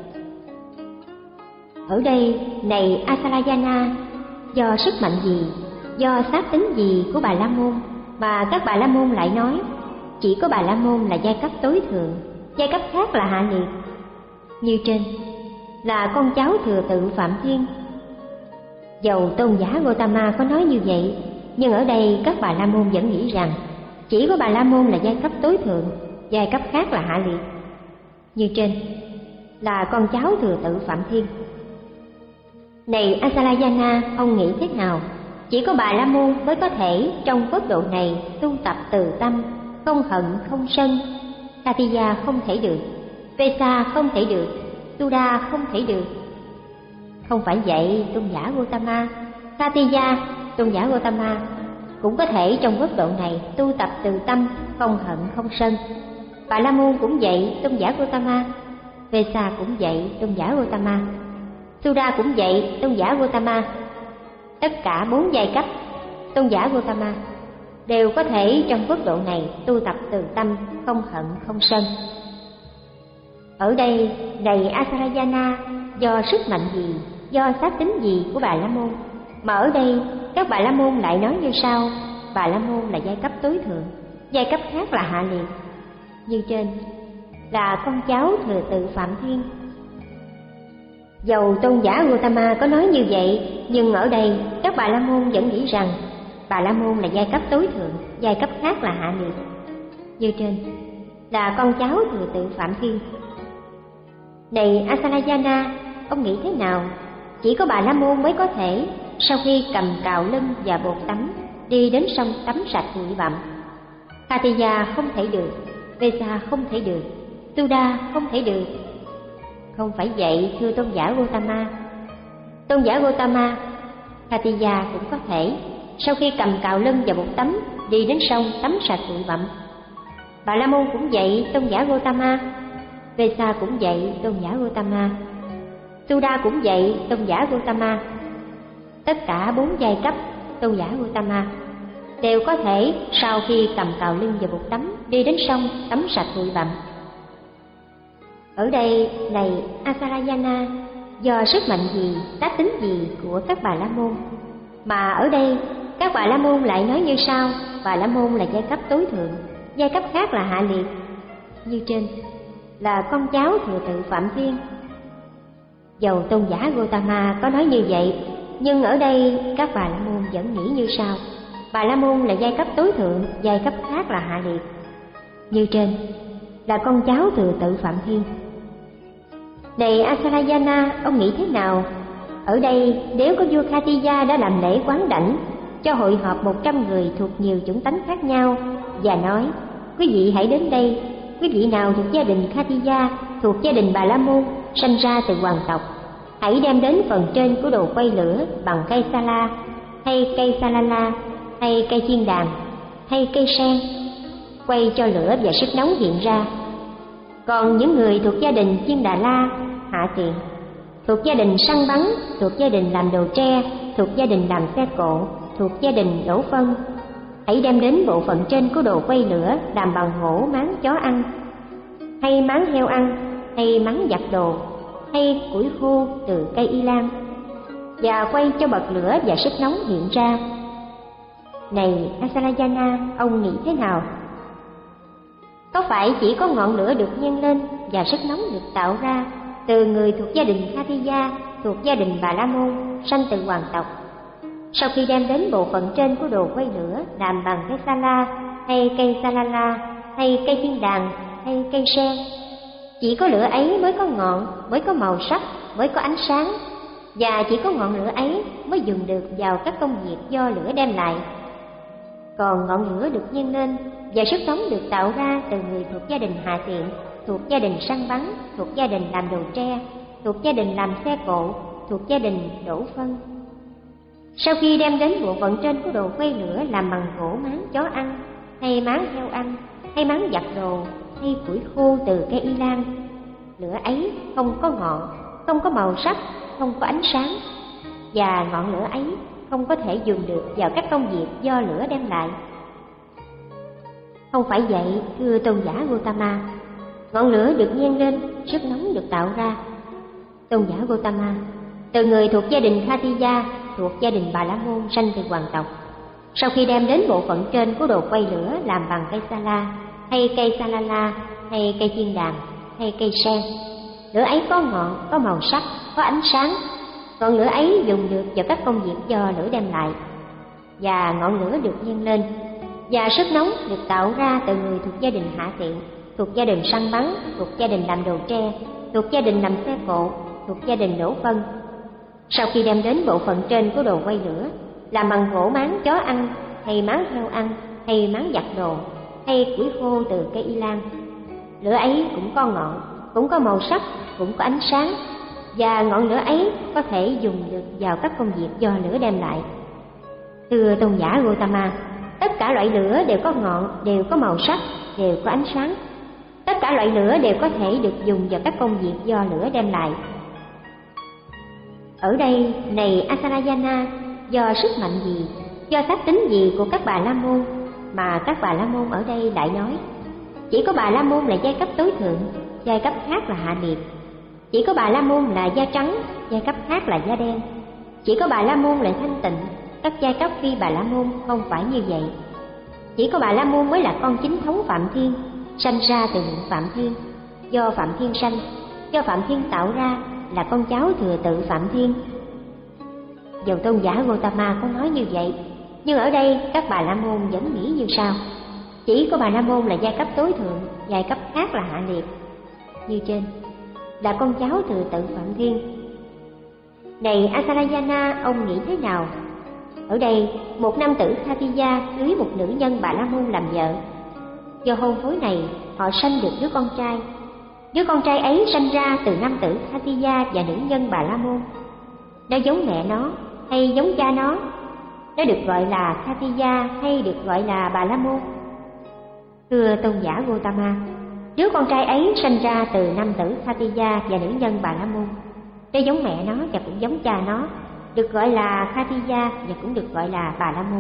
Ở đây, này Asalayana, do sức mạnh gì, do xác tính gì của Bà La Môn mà các Bà La Môn lại nói chỉ có Bà La Môn là giai cấp tối thượng, giai cấp khác là hạ liệt? Như trên, là con cháu thừa tự Phạm Thiên. Dầu tôn giả Gotama có nói như vậy, nhưng ở đây các Bà La Môn vẫn nghĩ rằng chỉ có Bà La Môn là giai cấp tối thượng, giai cấp khác là hạ liệt. Như trên, là con cháu thừa tự Phạm Thiên. Này Asalayana, ông nghĩ thế nào? Chỉ có Bà La Môn mới có thể trong quốc độ này tu tập từ tâm, không hận, không sân. Khatija không thể được, Vesa không thể được, Suda không thể được. Không phải vậy, tôn giả Gotama. Khatija, tôn giả Gotama cũng có thể trong quốc độ này tu tập từ tâm, không hận, không sân. Bà La Môn cũng vậy, tôn giả Gotama. Vesa cũng vậy, tôn giả Gotama. Suda cũng vậy, tôn giả Gotama. Tất cả bốn giai cấp, tôn giả Gotama đều có thể trong quốc độ này tu tập từ tâm, không hận, không sân. Ở đây, này Asalayana, do sức mạnh gì, do xác tính gì của Bà La Môn mà ở đây các Bà La Môn lại nói như sau: Bà La Môn là giai cấp tối thượng, giai cấp khác là hạ liệt? Như trên, là con cháu thừa tự Phạm Thiên. Dầu tôn giả Gotama có nói như vậy, nhưng ở đây các Bà La Môn vẫn nghĩ rằng Bà La Môn là giai cấp tối thượng, giai cấp khác là hạ liệt. Như trên, là con cháu thừa tự Phạm Thiên. Này Asalayana, ông nghĩ thế nào? Chỉ có Bà La Môn mới có thể sau khi cầm cào lưng và bột tắm đi đến sông tắm sạch bụi bặm. Khatija không thể được, Vesa không thể được, Suda không thể được. Không phải vậy, thưa tôn giả Gotama. Tôn giả Gotama, Khatija cũng có thể sau khi cầm cạo lưng và một tấm đi đến sông tắm sạch bụi bặm. Bà La Môn cũng vậy, tôn giả Gotama. Vesa cũng vậy, tôn giả Gotama. Suda cũng vậy, tôn giả Gotama. Tất cả bốn giai cấp, tôn giả Gotama, đều có thể sau khi cầm cạo lưng và một tấm đi đến sông tắm sạch bụi bặm. Ở đây, này Asalayana, do sức mạnh gì, tác tính gì của các bà La Môn, mà ở đây các bà La Môn lại nói như sau: bà La Môn là giai cấp tối thượng, giai cấp khác là hạ liệt. Như trên là con cháu thừa tự Phạm Thiên. Dầu tôn giả Gotama có nói như vậy, nhưng ở đây các bà La Môn vẫn nghĩ như sau: bà La Môn là giai cấp tối thượng, giai cấp khác là hạ liệt. Như trên là con cháu thừa tự Phạm Thiên. Này Asalayana, ông nghĩ thế nào? Ở đây nếu có vua Khatija đã làm lễ quán đảnh cho hội họp một trăm người thuộc nhiều chủng tánh khác nhau và nói: quý vị hãy đến đây, quý vị nào thuộc gia đình Khatija, thuộc gia đình bà La Môn, sanh ra từ hoàng tộc, hãy đem đến phần trên của đồ quay lửa bằng cây sa la, hay cây salala, hay cây chiên đàn, hay cây sen, quay cho lửa và sức nóng hiện ra. Còn những người thuộc gia đình chiên Đà La, hạ tiện, thuộc gia đình săn bắn, thuộc gia đình làm đồ tre, thuộc gia đình làm xe cộ, thuộc gia đình đổ phân, hãy đem đến bộ phận trên của đồ quay lửa làm bằng hổ máng chó ăn, hay máng heo ăn, hay máng giặt đồ, hay củi khô từ cây y lan, và quay cho bật lửa và sức nóng hiện ra. Này Asalayana, ông nghĩ thế nào? Có phải chỉ có ngọn lửa được nhân lên và sức nóng được tạo ra từ người thuộc gia đình Khatija, thuộc gia đình bà La Môn, sanh từ hoàng tộc, sau khi đem đến bộ phận trên của đồ quay lửa làm bằng cây sa la, hay cây salala, hay cây thiên đàn, hay cây sen, chỉ có lửa ấy mới có ngọn, mới có màu sắc, mới có ánh sáng, và chỉ có ngọn lửa ấy mới dùng được vào các công việc do lửa đem lại. Còn ngọn lửa được nhân lên và sức nóng được tạo ra từ người thuộc gia đình hạ tiện, thuộc gia đình săn bắn, thuộc gia đình làm đồ tre, thuộc gia đình làm xe cộ, thuộc gia đình đổ phân. Sau khi đem đến bộ phận trên của đồ quay lửa làm bằng gỗ máng chó ăn, hay máng heo ăn, hay máng giặt đồ, hay củi khô từ cây y lan, lửa ấy không có ngọn, không có màu sắc, không có ánh sáng, và ngọn lửa ấy không có thể dùng được vào các công việc do lửa đem lại. Không phải vậy, thưa tôn giả Gotama. Ngọn lửa được nhen lên, sức nóng được tạo ra. Tôn giả Gotama, từ người thuộc gia đình Khatija, thuộc gia đình bà La Môn, sanh từ hoàng tộc, sau khi đem đến bộ phận trên của đồ quay lửa làm bằng cây sa la, hay cây salala, hay cây chiên đàn, hay cây sen, lửa ấy có ngọn, có màu sắc, có ánh sáng. Ngọn lửa ấy dùng được vào các công việc do lửa đem lại, và ngọn lửa được nhân lên, và sức nóng được tạo ra từ người thuộc gia đình hạ tiện, thuộc gia đình săn bắn, thuộc gia đình làm đồ tre, thuộc gia đình làm xe cộ, thuộc gia đình đổ phân. Sau khi đem đến bộ phận trên của đồ quay lửa làm bằng gỗ máng chó ăn, hay máng heo ăn, hay máng giặt đồ, hay củi khô từ cây y lan, lửa ấy cũng có ngọn, cũng có màu sắc, cũng có ánh sáng, và ngọn lửa ấy có thể dùng được vào các công việc do lửa đem lại. Thưa tôn giả Gotama, tất cả loại lửa đều có ngọn, đều có màu sắc, đều có ánh sáng. Tất cả loại lửa đều có thể được dùng vào các công việc do lửa đem lại. Ở đây, này Asalayana, do sức mạnh gì, do tác tính gì của các bà La Môn mà các bà La Môn ở đây lại nói chỉ có bà La Môn là giai cấp tối thượng, giai cấp khác là hạ liệt. Chỉ có bà La Môn là da trắng, giai cấp khác là da đen. Chỉ có bà La Môn là thanh tịnh, các giai cấp phi bà La Môn không phải như vậy. Chỉ có bà La Môn mới là con chính thống Phạm Thiên, sanh ra từ miệng Phạm Thiên, do Phạm Thiên sanh, do Phạm Thiên tạo ra, là con cháu thừa tự Phạm Thiên. Dầu tôn giả Gotama có nói như vậy, nhưng ở đây các bà La Môn vẫn nghĩ như sau: chỉ có bà La Môn là giai cấp tối thượng, giai cấp khác là hạ liệt. Như trên là con cháu thừa tự Phạm Thiên. Này Asalayana, ông nghĩ thế nào? Ở đây, một nam tử Khatija cưới một nữ nhân bà La Môn làm vợ. Do hôn phối này, họ sanh được đứa con trai. Đứa con trai ấy sanh ra từ nam tử Khatija và nữ nhân Bà La Môn. Nó giống mẹ nó hay giống cha nó? Nó được gọi là Khatija hay được gọi là Bà La Môn? Thưa tôn giả Gotama, đứa con trai ấy sanh ra từ nam tử Khatija và nữ nhân Bà La Môn. Nó giống mẹ nó và cũng giống cha nó, được gọi là Khatija và cũng được gọi là Bà La Môn.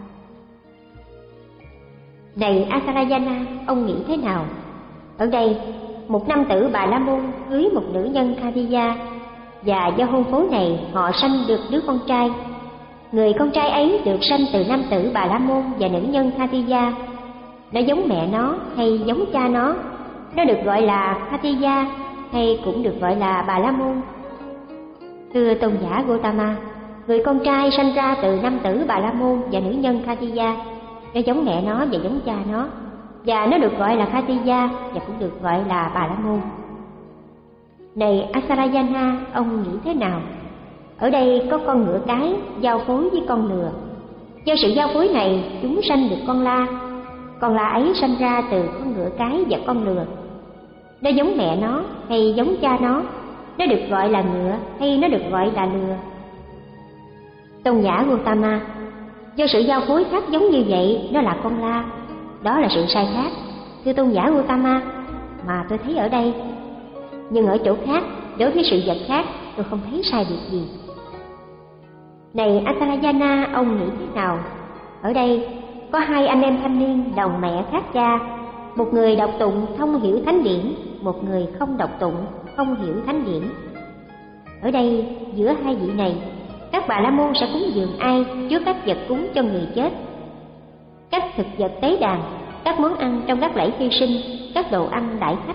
Này Asarayana, ông nghĩ thế nào? Ở đây, một nam tử Bà La Môn cưới một nữ nhân Khatija, và do hôn phối này họ sanh được đứa con trai. Người con trai ấy được sanh từ nam tử Bà La Môn và nữ nhân Khatija. Nó giống mẹ nó hay giống cha nó? Nó được gọi là Khatija hay cũng được gọi là Bà La Môn? Thưa tôn giả Gotama, người con trai sanh ra từ nam tử Bà La Môn và nữ nhân Khatija. Nó giống mẹ nó và giống cha nó, và nó được gọi là Khatija và cũng được gọi là Bà La Môn. Này Asarayana, ông nghĩ thế nào? Ở đây có con ngựa cái giao phối với con lừa. Do sự giao phối này, chúng sanh được con la. Con la ấy sanh ra từ con ngựa cái và con lừa. Nó giống mẹ nó hay giống cha nó? Nó được gọi là ngựa hay nó được gọi là lừa? Tôn giả Gotama, do sự giao phối khác giống như vậy, nó là con la. Đó là sự sai khác, thưa tôn giả Gotama, mà tôi thấy ở đây. Nhưng ở chỗ khác, đối với sự vật khác, tôi không thấy sai biệt gì. Này Asarayana, ông nghĩ thế nào? Ở đây có hai anh em thanh niên đồng mẹ khác cha. Một người đọc tụng thông hiểu thánh điển, một người không đọc tụng không hiểu thánh điển. Ở đây giữa hai vị này, các Bà La Môn sẽ cúng dường ai trước các vật cúng cho người chết? Các thực vật tế đàn, các món ăn trong các lễ hy sinh, các đồ ăn đãi khách.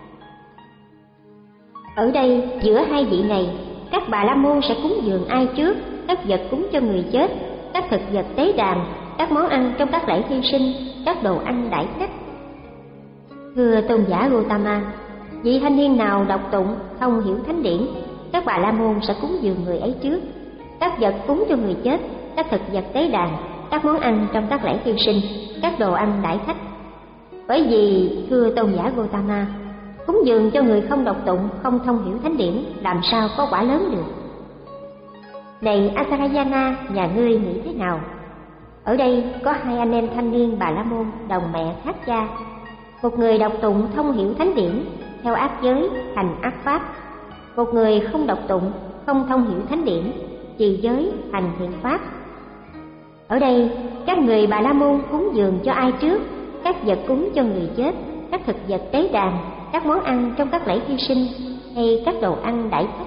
Ở đây giữa hai vị này, các Bà La Môn sẽ cúng dường ai trước các vật cúng cho người chết, các thực vật tế đàn, các món ăn trong các lễ hy sinh, các đồ ăn đãi khách? Thưa tôn giả Gotama, vị thanh niên nào đọc tụng thông hiểu thánh điển, các Bà La Môn sẽ cúng dường người ấy trước các vật cúng cho người chết, các thực vật tế đàn, các món ăn trong các lễ hy sinh, các đồ ăn đãi khách. Bởi vì thưa tôn giả Gotama, cúng dường cho người không đọc tụng, không thông hiểu thánh điển, làm sao có quả lớn được? Này Asarayana, nhà ngươi nghĩ thế nào? Ở đây có hai anh em thanh niên Bà La Môn đồng mẹ khác cha. Một người đọc tụng thông hiểu thánh điển, theo ác giới, hành ác pháp. Một người không đọc tụng, không thông hiểu thánh điển, trì giới, hành thiện pháp. Ở đây, các người Bà La Môn cúng dường cho ai trước các vật cúng cho người chết, các thực vật tế đàn, các món ăn trong các lễ hy sinh, hay các đồ ăn đãi khách?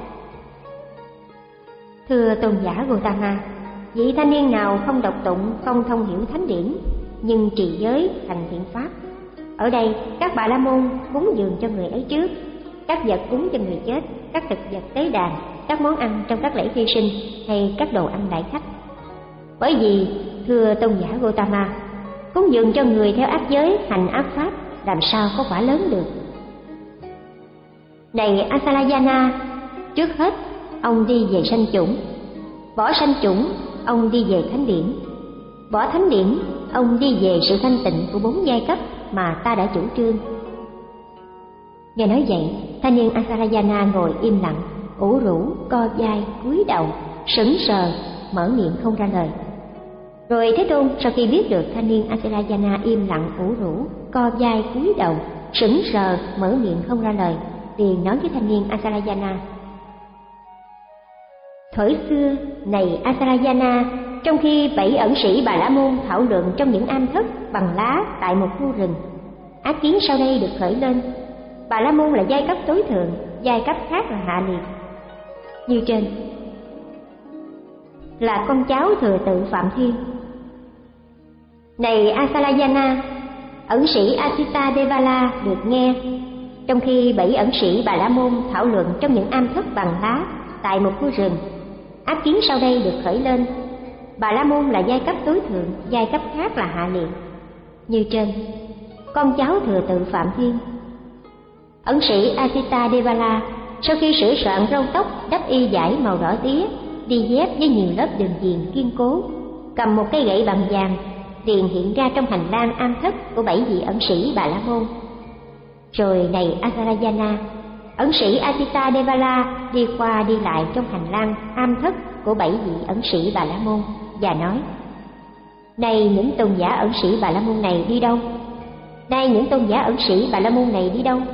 Thưa tôn giả Gotama, vị thanh niên nào không đọc tụng, không thông hiểu thánh điển, nhưng trì giới, hành thiện pháp? Ở đây, các Bà La Môn cúng dường cho người ấy trước các vật cúng cho người chết, các thực vật tế đàn, các món ăn trong các lễ hy sinh, hay các đồ ăn đãi khách. Bởi vì thưa tôn giả Gotama, cúng dường cho người theo ác giới, hành ác pháp, làm sao có quả lớn được? Này Asarayana, trước hết ông đi về sanh chủng, bỏ sanh chủng ông đi về thánh điển, bỏ thánh điển ông đi về sự thanh tịnh của bốn giai cấp mà ta đã chủ trương. Nghe nói vậy, thanh niên Asarayana ngồi im lặng, ủ rũ, co vai, cúi đầu, sững sờ, mở miệng không ra lời. Rồi Thế Tôn sau khi biết được thanh niên Asarayana im lặng, ủ rũ, co vai, cúi đầu, sững sờ, mở miệng không ra lời, liền nói với thanh niên Asarayana: Thuở xưa, này Asarayana, trong khi bảy ẩn sĩ Bà La Môn thảo luận trong những am thất bằng lá tại một khu rừng, ác kiến sau đây được khởi lên. Bà La Môn là giai cấp tối thượng, giai cấp khác là hạ liệt. Như trên là con cháu thừa tự Phạm Thiên. Này Asarayana, ẩn sĩ Asita Devala được nghe, trong khi bảy ẩn sĩ Bà La Môn thảo luận trong những am thất bằng lá tại một khu rừng, ác kiến sau đây được khởi lên. Bà La Môn là giai cấp tối thượng, giai cấp khác là hạ liệt. Như trên, con cháu thừa tự Phạm Thiên. Ẩn sĩ Asita Devala sau khi sửa soạn râu tóc, đắp y vải màu đỏ tía, đi dép với nhiều lớp đường viền kiên cố, cầm một cây gậy bằng vàng, liền hiện ra trong hành lang am thất của bảy vị ẩn sĩ Bà La Môn. Rồi này Asarayana, ẩn sĩ Atita Devala đi qua đi lại trong hành lang am thất của bảy vị ẩn sĩ Bà La Môn và nói: Này những tôn giả ẩn sĩ Bà La Môn này đi đâu? Này những tôn giả ẩn sĩ Bà La Môn này đi đâu?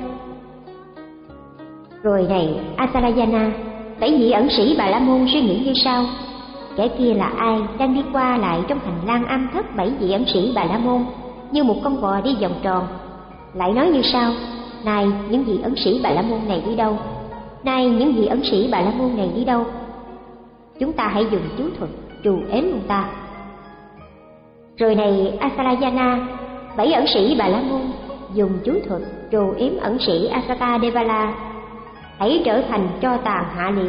Rồi này Asarayana, bảy vị ẩn sĩ Bà La Môn suy nghĩ như sau: Kẻ kia là ai đang đi qua lại trong hành lang am thất bảy vị ẩn sĩ Bà La Môn như một con bò đi vòng tròn, lại nói như sau: Này những vị ẩn sĩ Bà La Môn này đi đâu? Này những vị ẩn sĩ Bà La Môn này đi đâu? Chúng ta hãy dùng chú thuật trù ếm ông ta. Rồi này Asarayana, bảy ẩn sĩ Bà La Môn dùng chú thuật trù yếm ẩn sĩ Asata Devala, hãy trở thành tro tàn hạ liệt.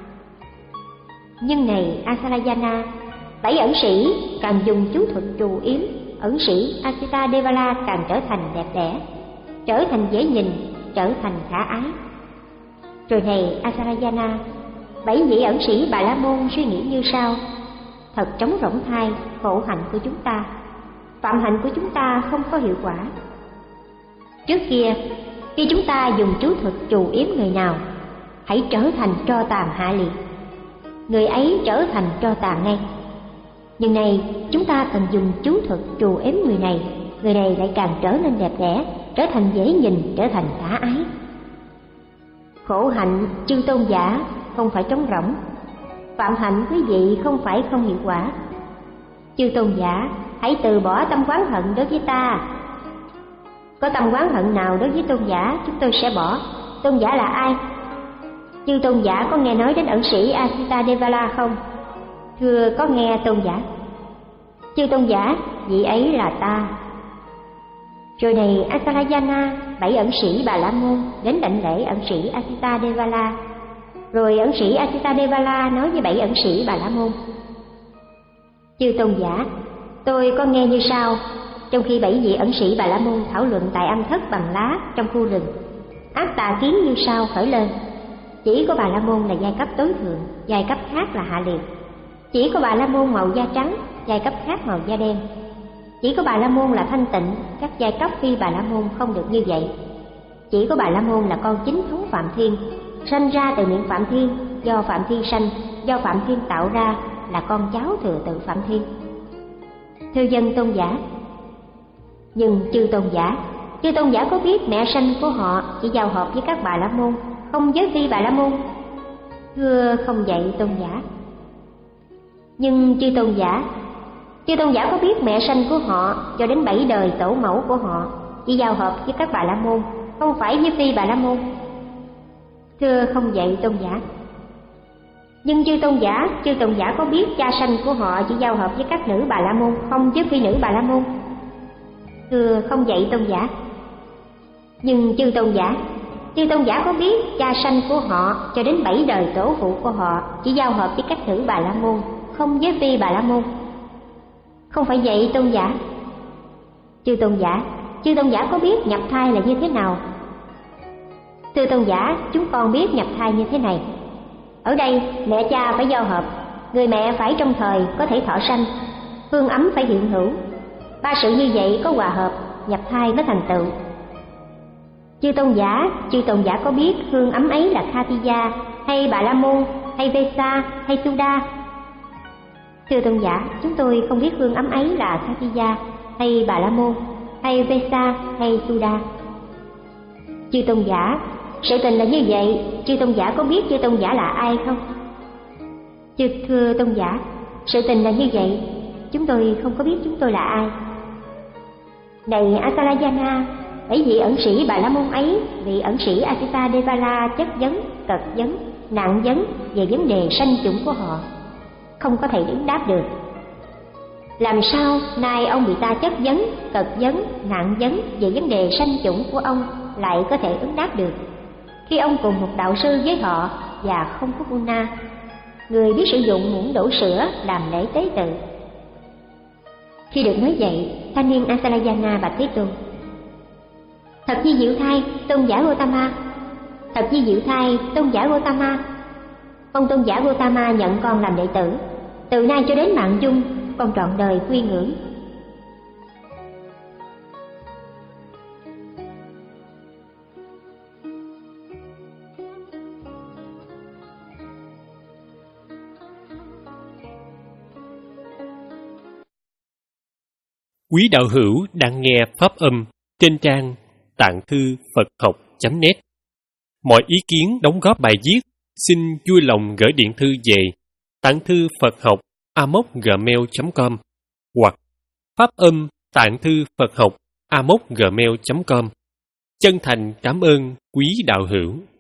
Nhưng này Asarayana, bảy ẩn sĩ càng dùng chú thuật trù yếm ẩn sĩ Asita Devala càng trở thành đẹp đẽ, trở thành dễ nhìn, trở thành khả ái. Rồi này Asarayana, bảy vị ẩn sĩ Bà La Môn suy nghĩ như sau: Thật trống rỗng thai khổ hạnh của chúng ta, phạm hạnh của chúng ta không có hiệu quả. Trước kia, khi chúng ta dùng chú thuật trù yếm người nào, hãy trở thành tro tàn hạ liệt, người ấy trở thành tro tàn ngay. Nhưng nay chúng ta cần dùng chú thuật trù yếm người này, người này lại càng trở nên đẹp đẽ, trở thành dễ nhìn, trở thành khả ái. Khổ hạnh chư tôn giả không phải trống rỗng, phạm hạnh quý vị không phải không hiệu quả. Chư tôn giả hãy từ bỏ tâm oán hận đối với ta. Có tâm oán hận nào đối với tôn giả chúng tôi sẽ bỏ. Tôn giả là ai? Chư tôn giả có nghe nói đến ẩn sĩ Asita Devala không? Thưa có nghe tôn giả. Chư tôn giả, vị ấy là ta. Rồi này Asarayana, bảy ẩn sĩ Bà La Môn đến đảnh lễ ẩn sĩ Asita Devala. Rồi ẩn sĩ Asita Devala nói với bảy ẩn sĩ Bà La Môn: Chư tôn giả, tôi có nghe như sau. Trong khi bảy vị ẩn sĩ Bà La Môn thảo luận tại âm thất bằng lá trong khu rừng, ác tà kiến như sau khởi lên: Chỉ có Bà La Môn là giai cấp tối thượng, giai cấp khác là hạ liệt. Chỉ có Bà La Môn màu da trắng, giai cấp khác màu da đen. Chỉ có Bà La Môn là thanh tịnh, các giai cấp phi Bà La Môn không được như vậy. Chỉ có Bà La Môn là con chính thống Phạm Thiên, sanh ra từ miệng Phạm Thiên, do Phạm Thiên sanh, do Phạm Thiên tạo ra, là con cháu thừa tự Phạm Thiên. Thưa dân tôn giả, nhưng chư tôn giả, chư tôn giả có biết mẹ sanh của họ chỉ giao hợp với các Bà La Môn, không với phi Bà La Môn? Thưa không vậy tôn giả. Nhưng chư tôn giả, chư tôn giả có biết mẹ sanh của họ cho đến bảy đời tổ mẫu của họ chỉ giao hợp với các Bà La Môn, không phải với phi Bà La Môn? Thưa không vậy tôn giả. Nhưng chư tôn giả, chư tôn giả có biết cha sanh của họ chỉ giao hợp với các nữ Bà La Môn, không với phi nữ Bà La Môn? Thưa không vậy tôn giả. Nhưng chư tôn giả, chư tôn giả có biết cha sanh của họ cho đến bảy đời tổ phụ của họ chỉ giao hợp với các nữ Bà La Môn, không với phi Bà La Môn? Không phải vậy tôn giả. Chư tôn giả, chư tôn giả có biết nhập thai là như thế nào? Thưa tôn giả, chúng con biết nhập thai như thế này. Ở đây mẹ cha phải giao hợp, người mẹ phải trong thời có thể thọ sanh, hương ấm phải hiện hữu. Ba sự như vậy có hòa hợp, nhập thai mới thành tựu. Chư tôn giả, chư tôn giả có biết hương ấm ấy là Khatiya hay Bà La Môn hay Vesa hay Suda? Thưa tôn giả, chúng tôi không biết hương ấm ấy là Khatiya hay Bà La Môn hay Vesa hay Suda. Chư tôn giả, sự tình là như vậy, chư tôn giả có biết chư tôn giả là ai không? Chư thưa tôn giả, sự tình là như vậy, chúng tôi không có biết chúng tôi là ai. Này Asarayana, bảy vị ẩn sĩ Bà La Môn ấy, vị ẩn sĩ Asita Devala chất vấn, cật vấn, nặng vấn về vấn đề sanh chủng của họ, không có thể ứng đáp được. Làm sao nay ông bị ta chất vấn, cật vấn, nặng vấn về vấn đề sanh chủng của ông lại có thể ứng đáp được, khi ông cùng một đạo sư với họ và không có guna, người biết sử dụng muỗng đổ sữa làm lễ tế tự? Khi được nói vậy, thanh niên Asarayana bạch Thế Tôn: Thật chi diệu thay, tôn giả Gotama. Thật chi diệu thay, tôn giả Gotama. Ông tôn giả Gotama nhận con làm đệ tử, từ nay cho đến mạng chung, con trọn đời quy ngưỡng. Quý đạo hữu đang nghe pháp âm trên trang tạng thư Phật học chấm net. Mọi ý kiến đóng góp bài viết xin vui lòng gửi điện thư về tạng thư Phật học a m o c gmail chấm com hoặc pháp âm tạng thư Phật học a m o c gmail chấm com. Chân thành cảm ơn quý đạo hữu.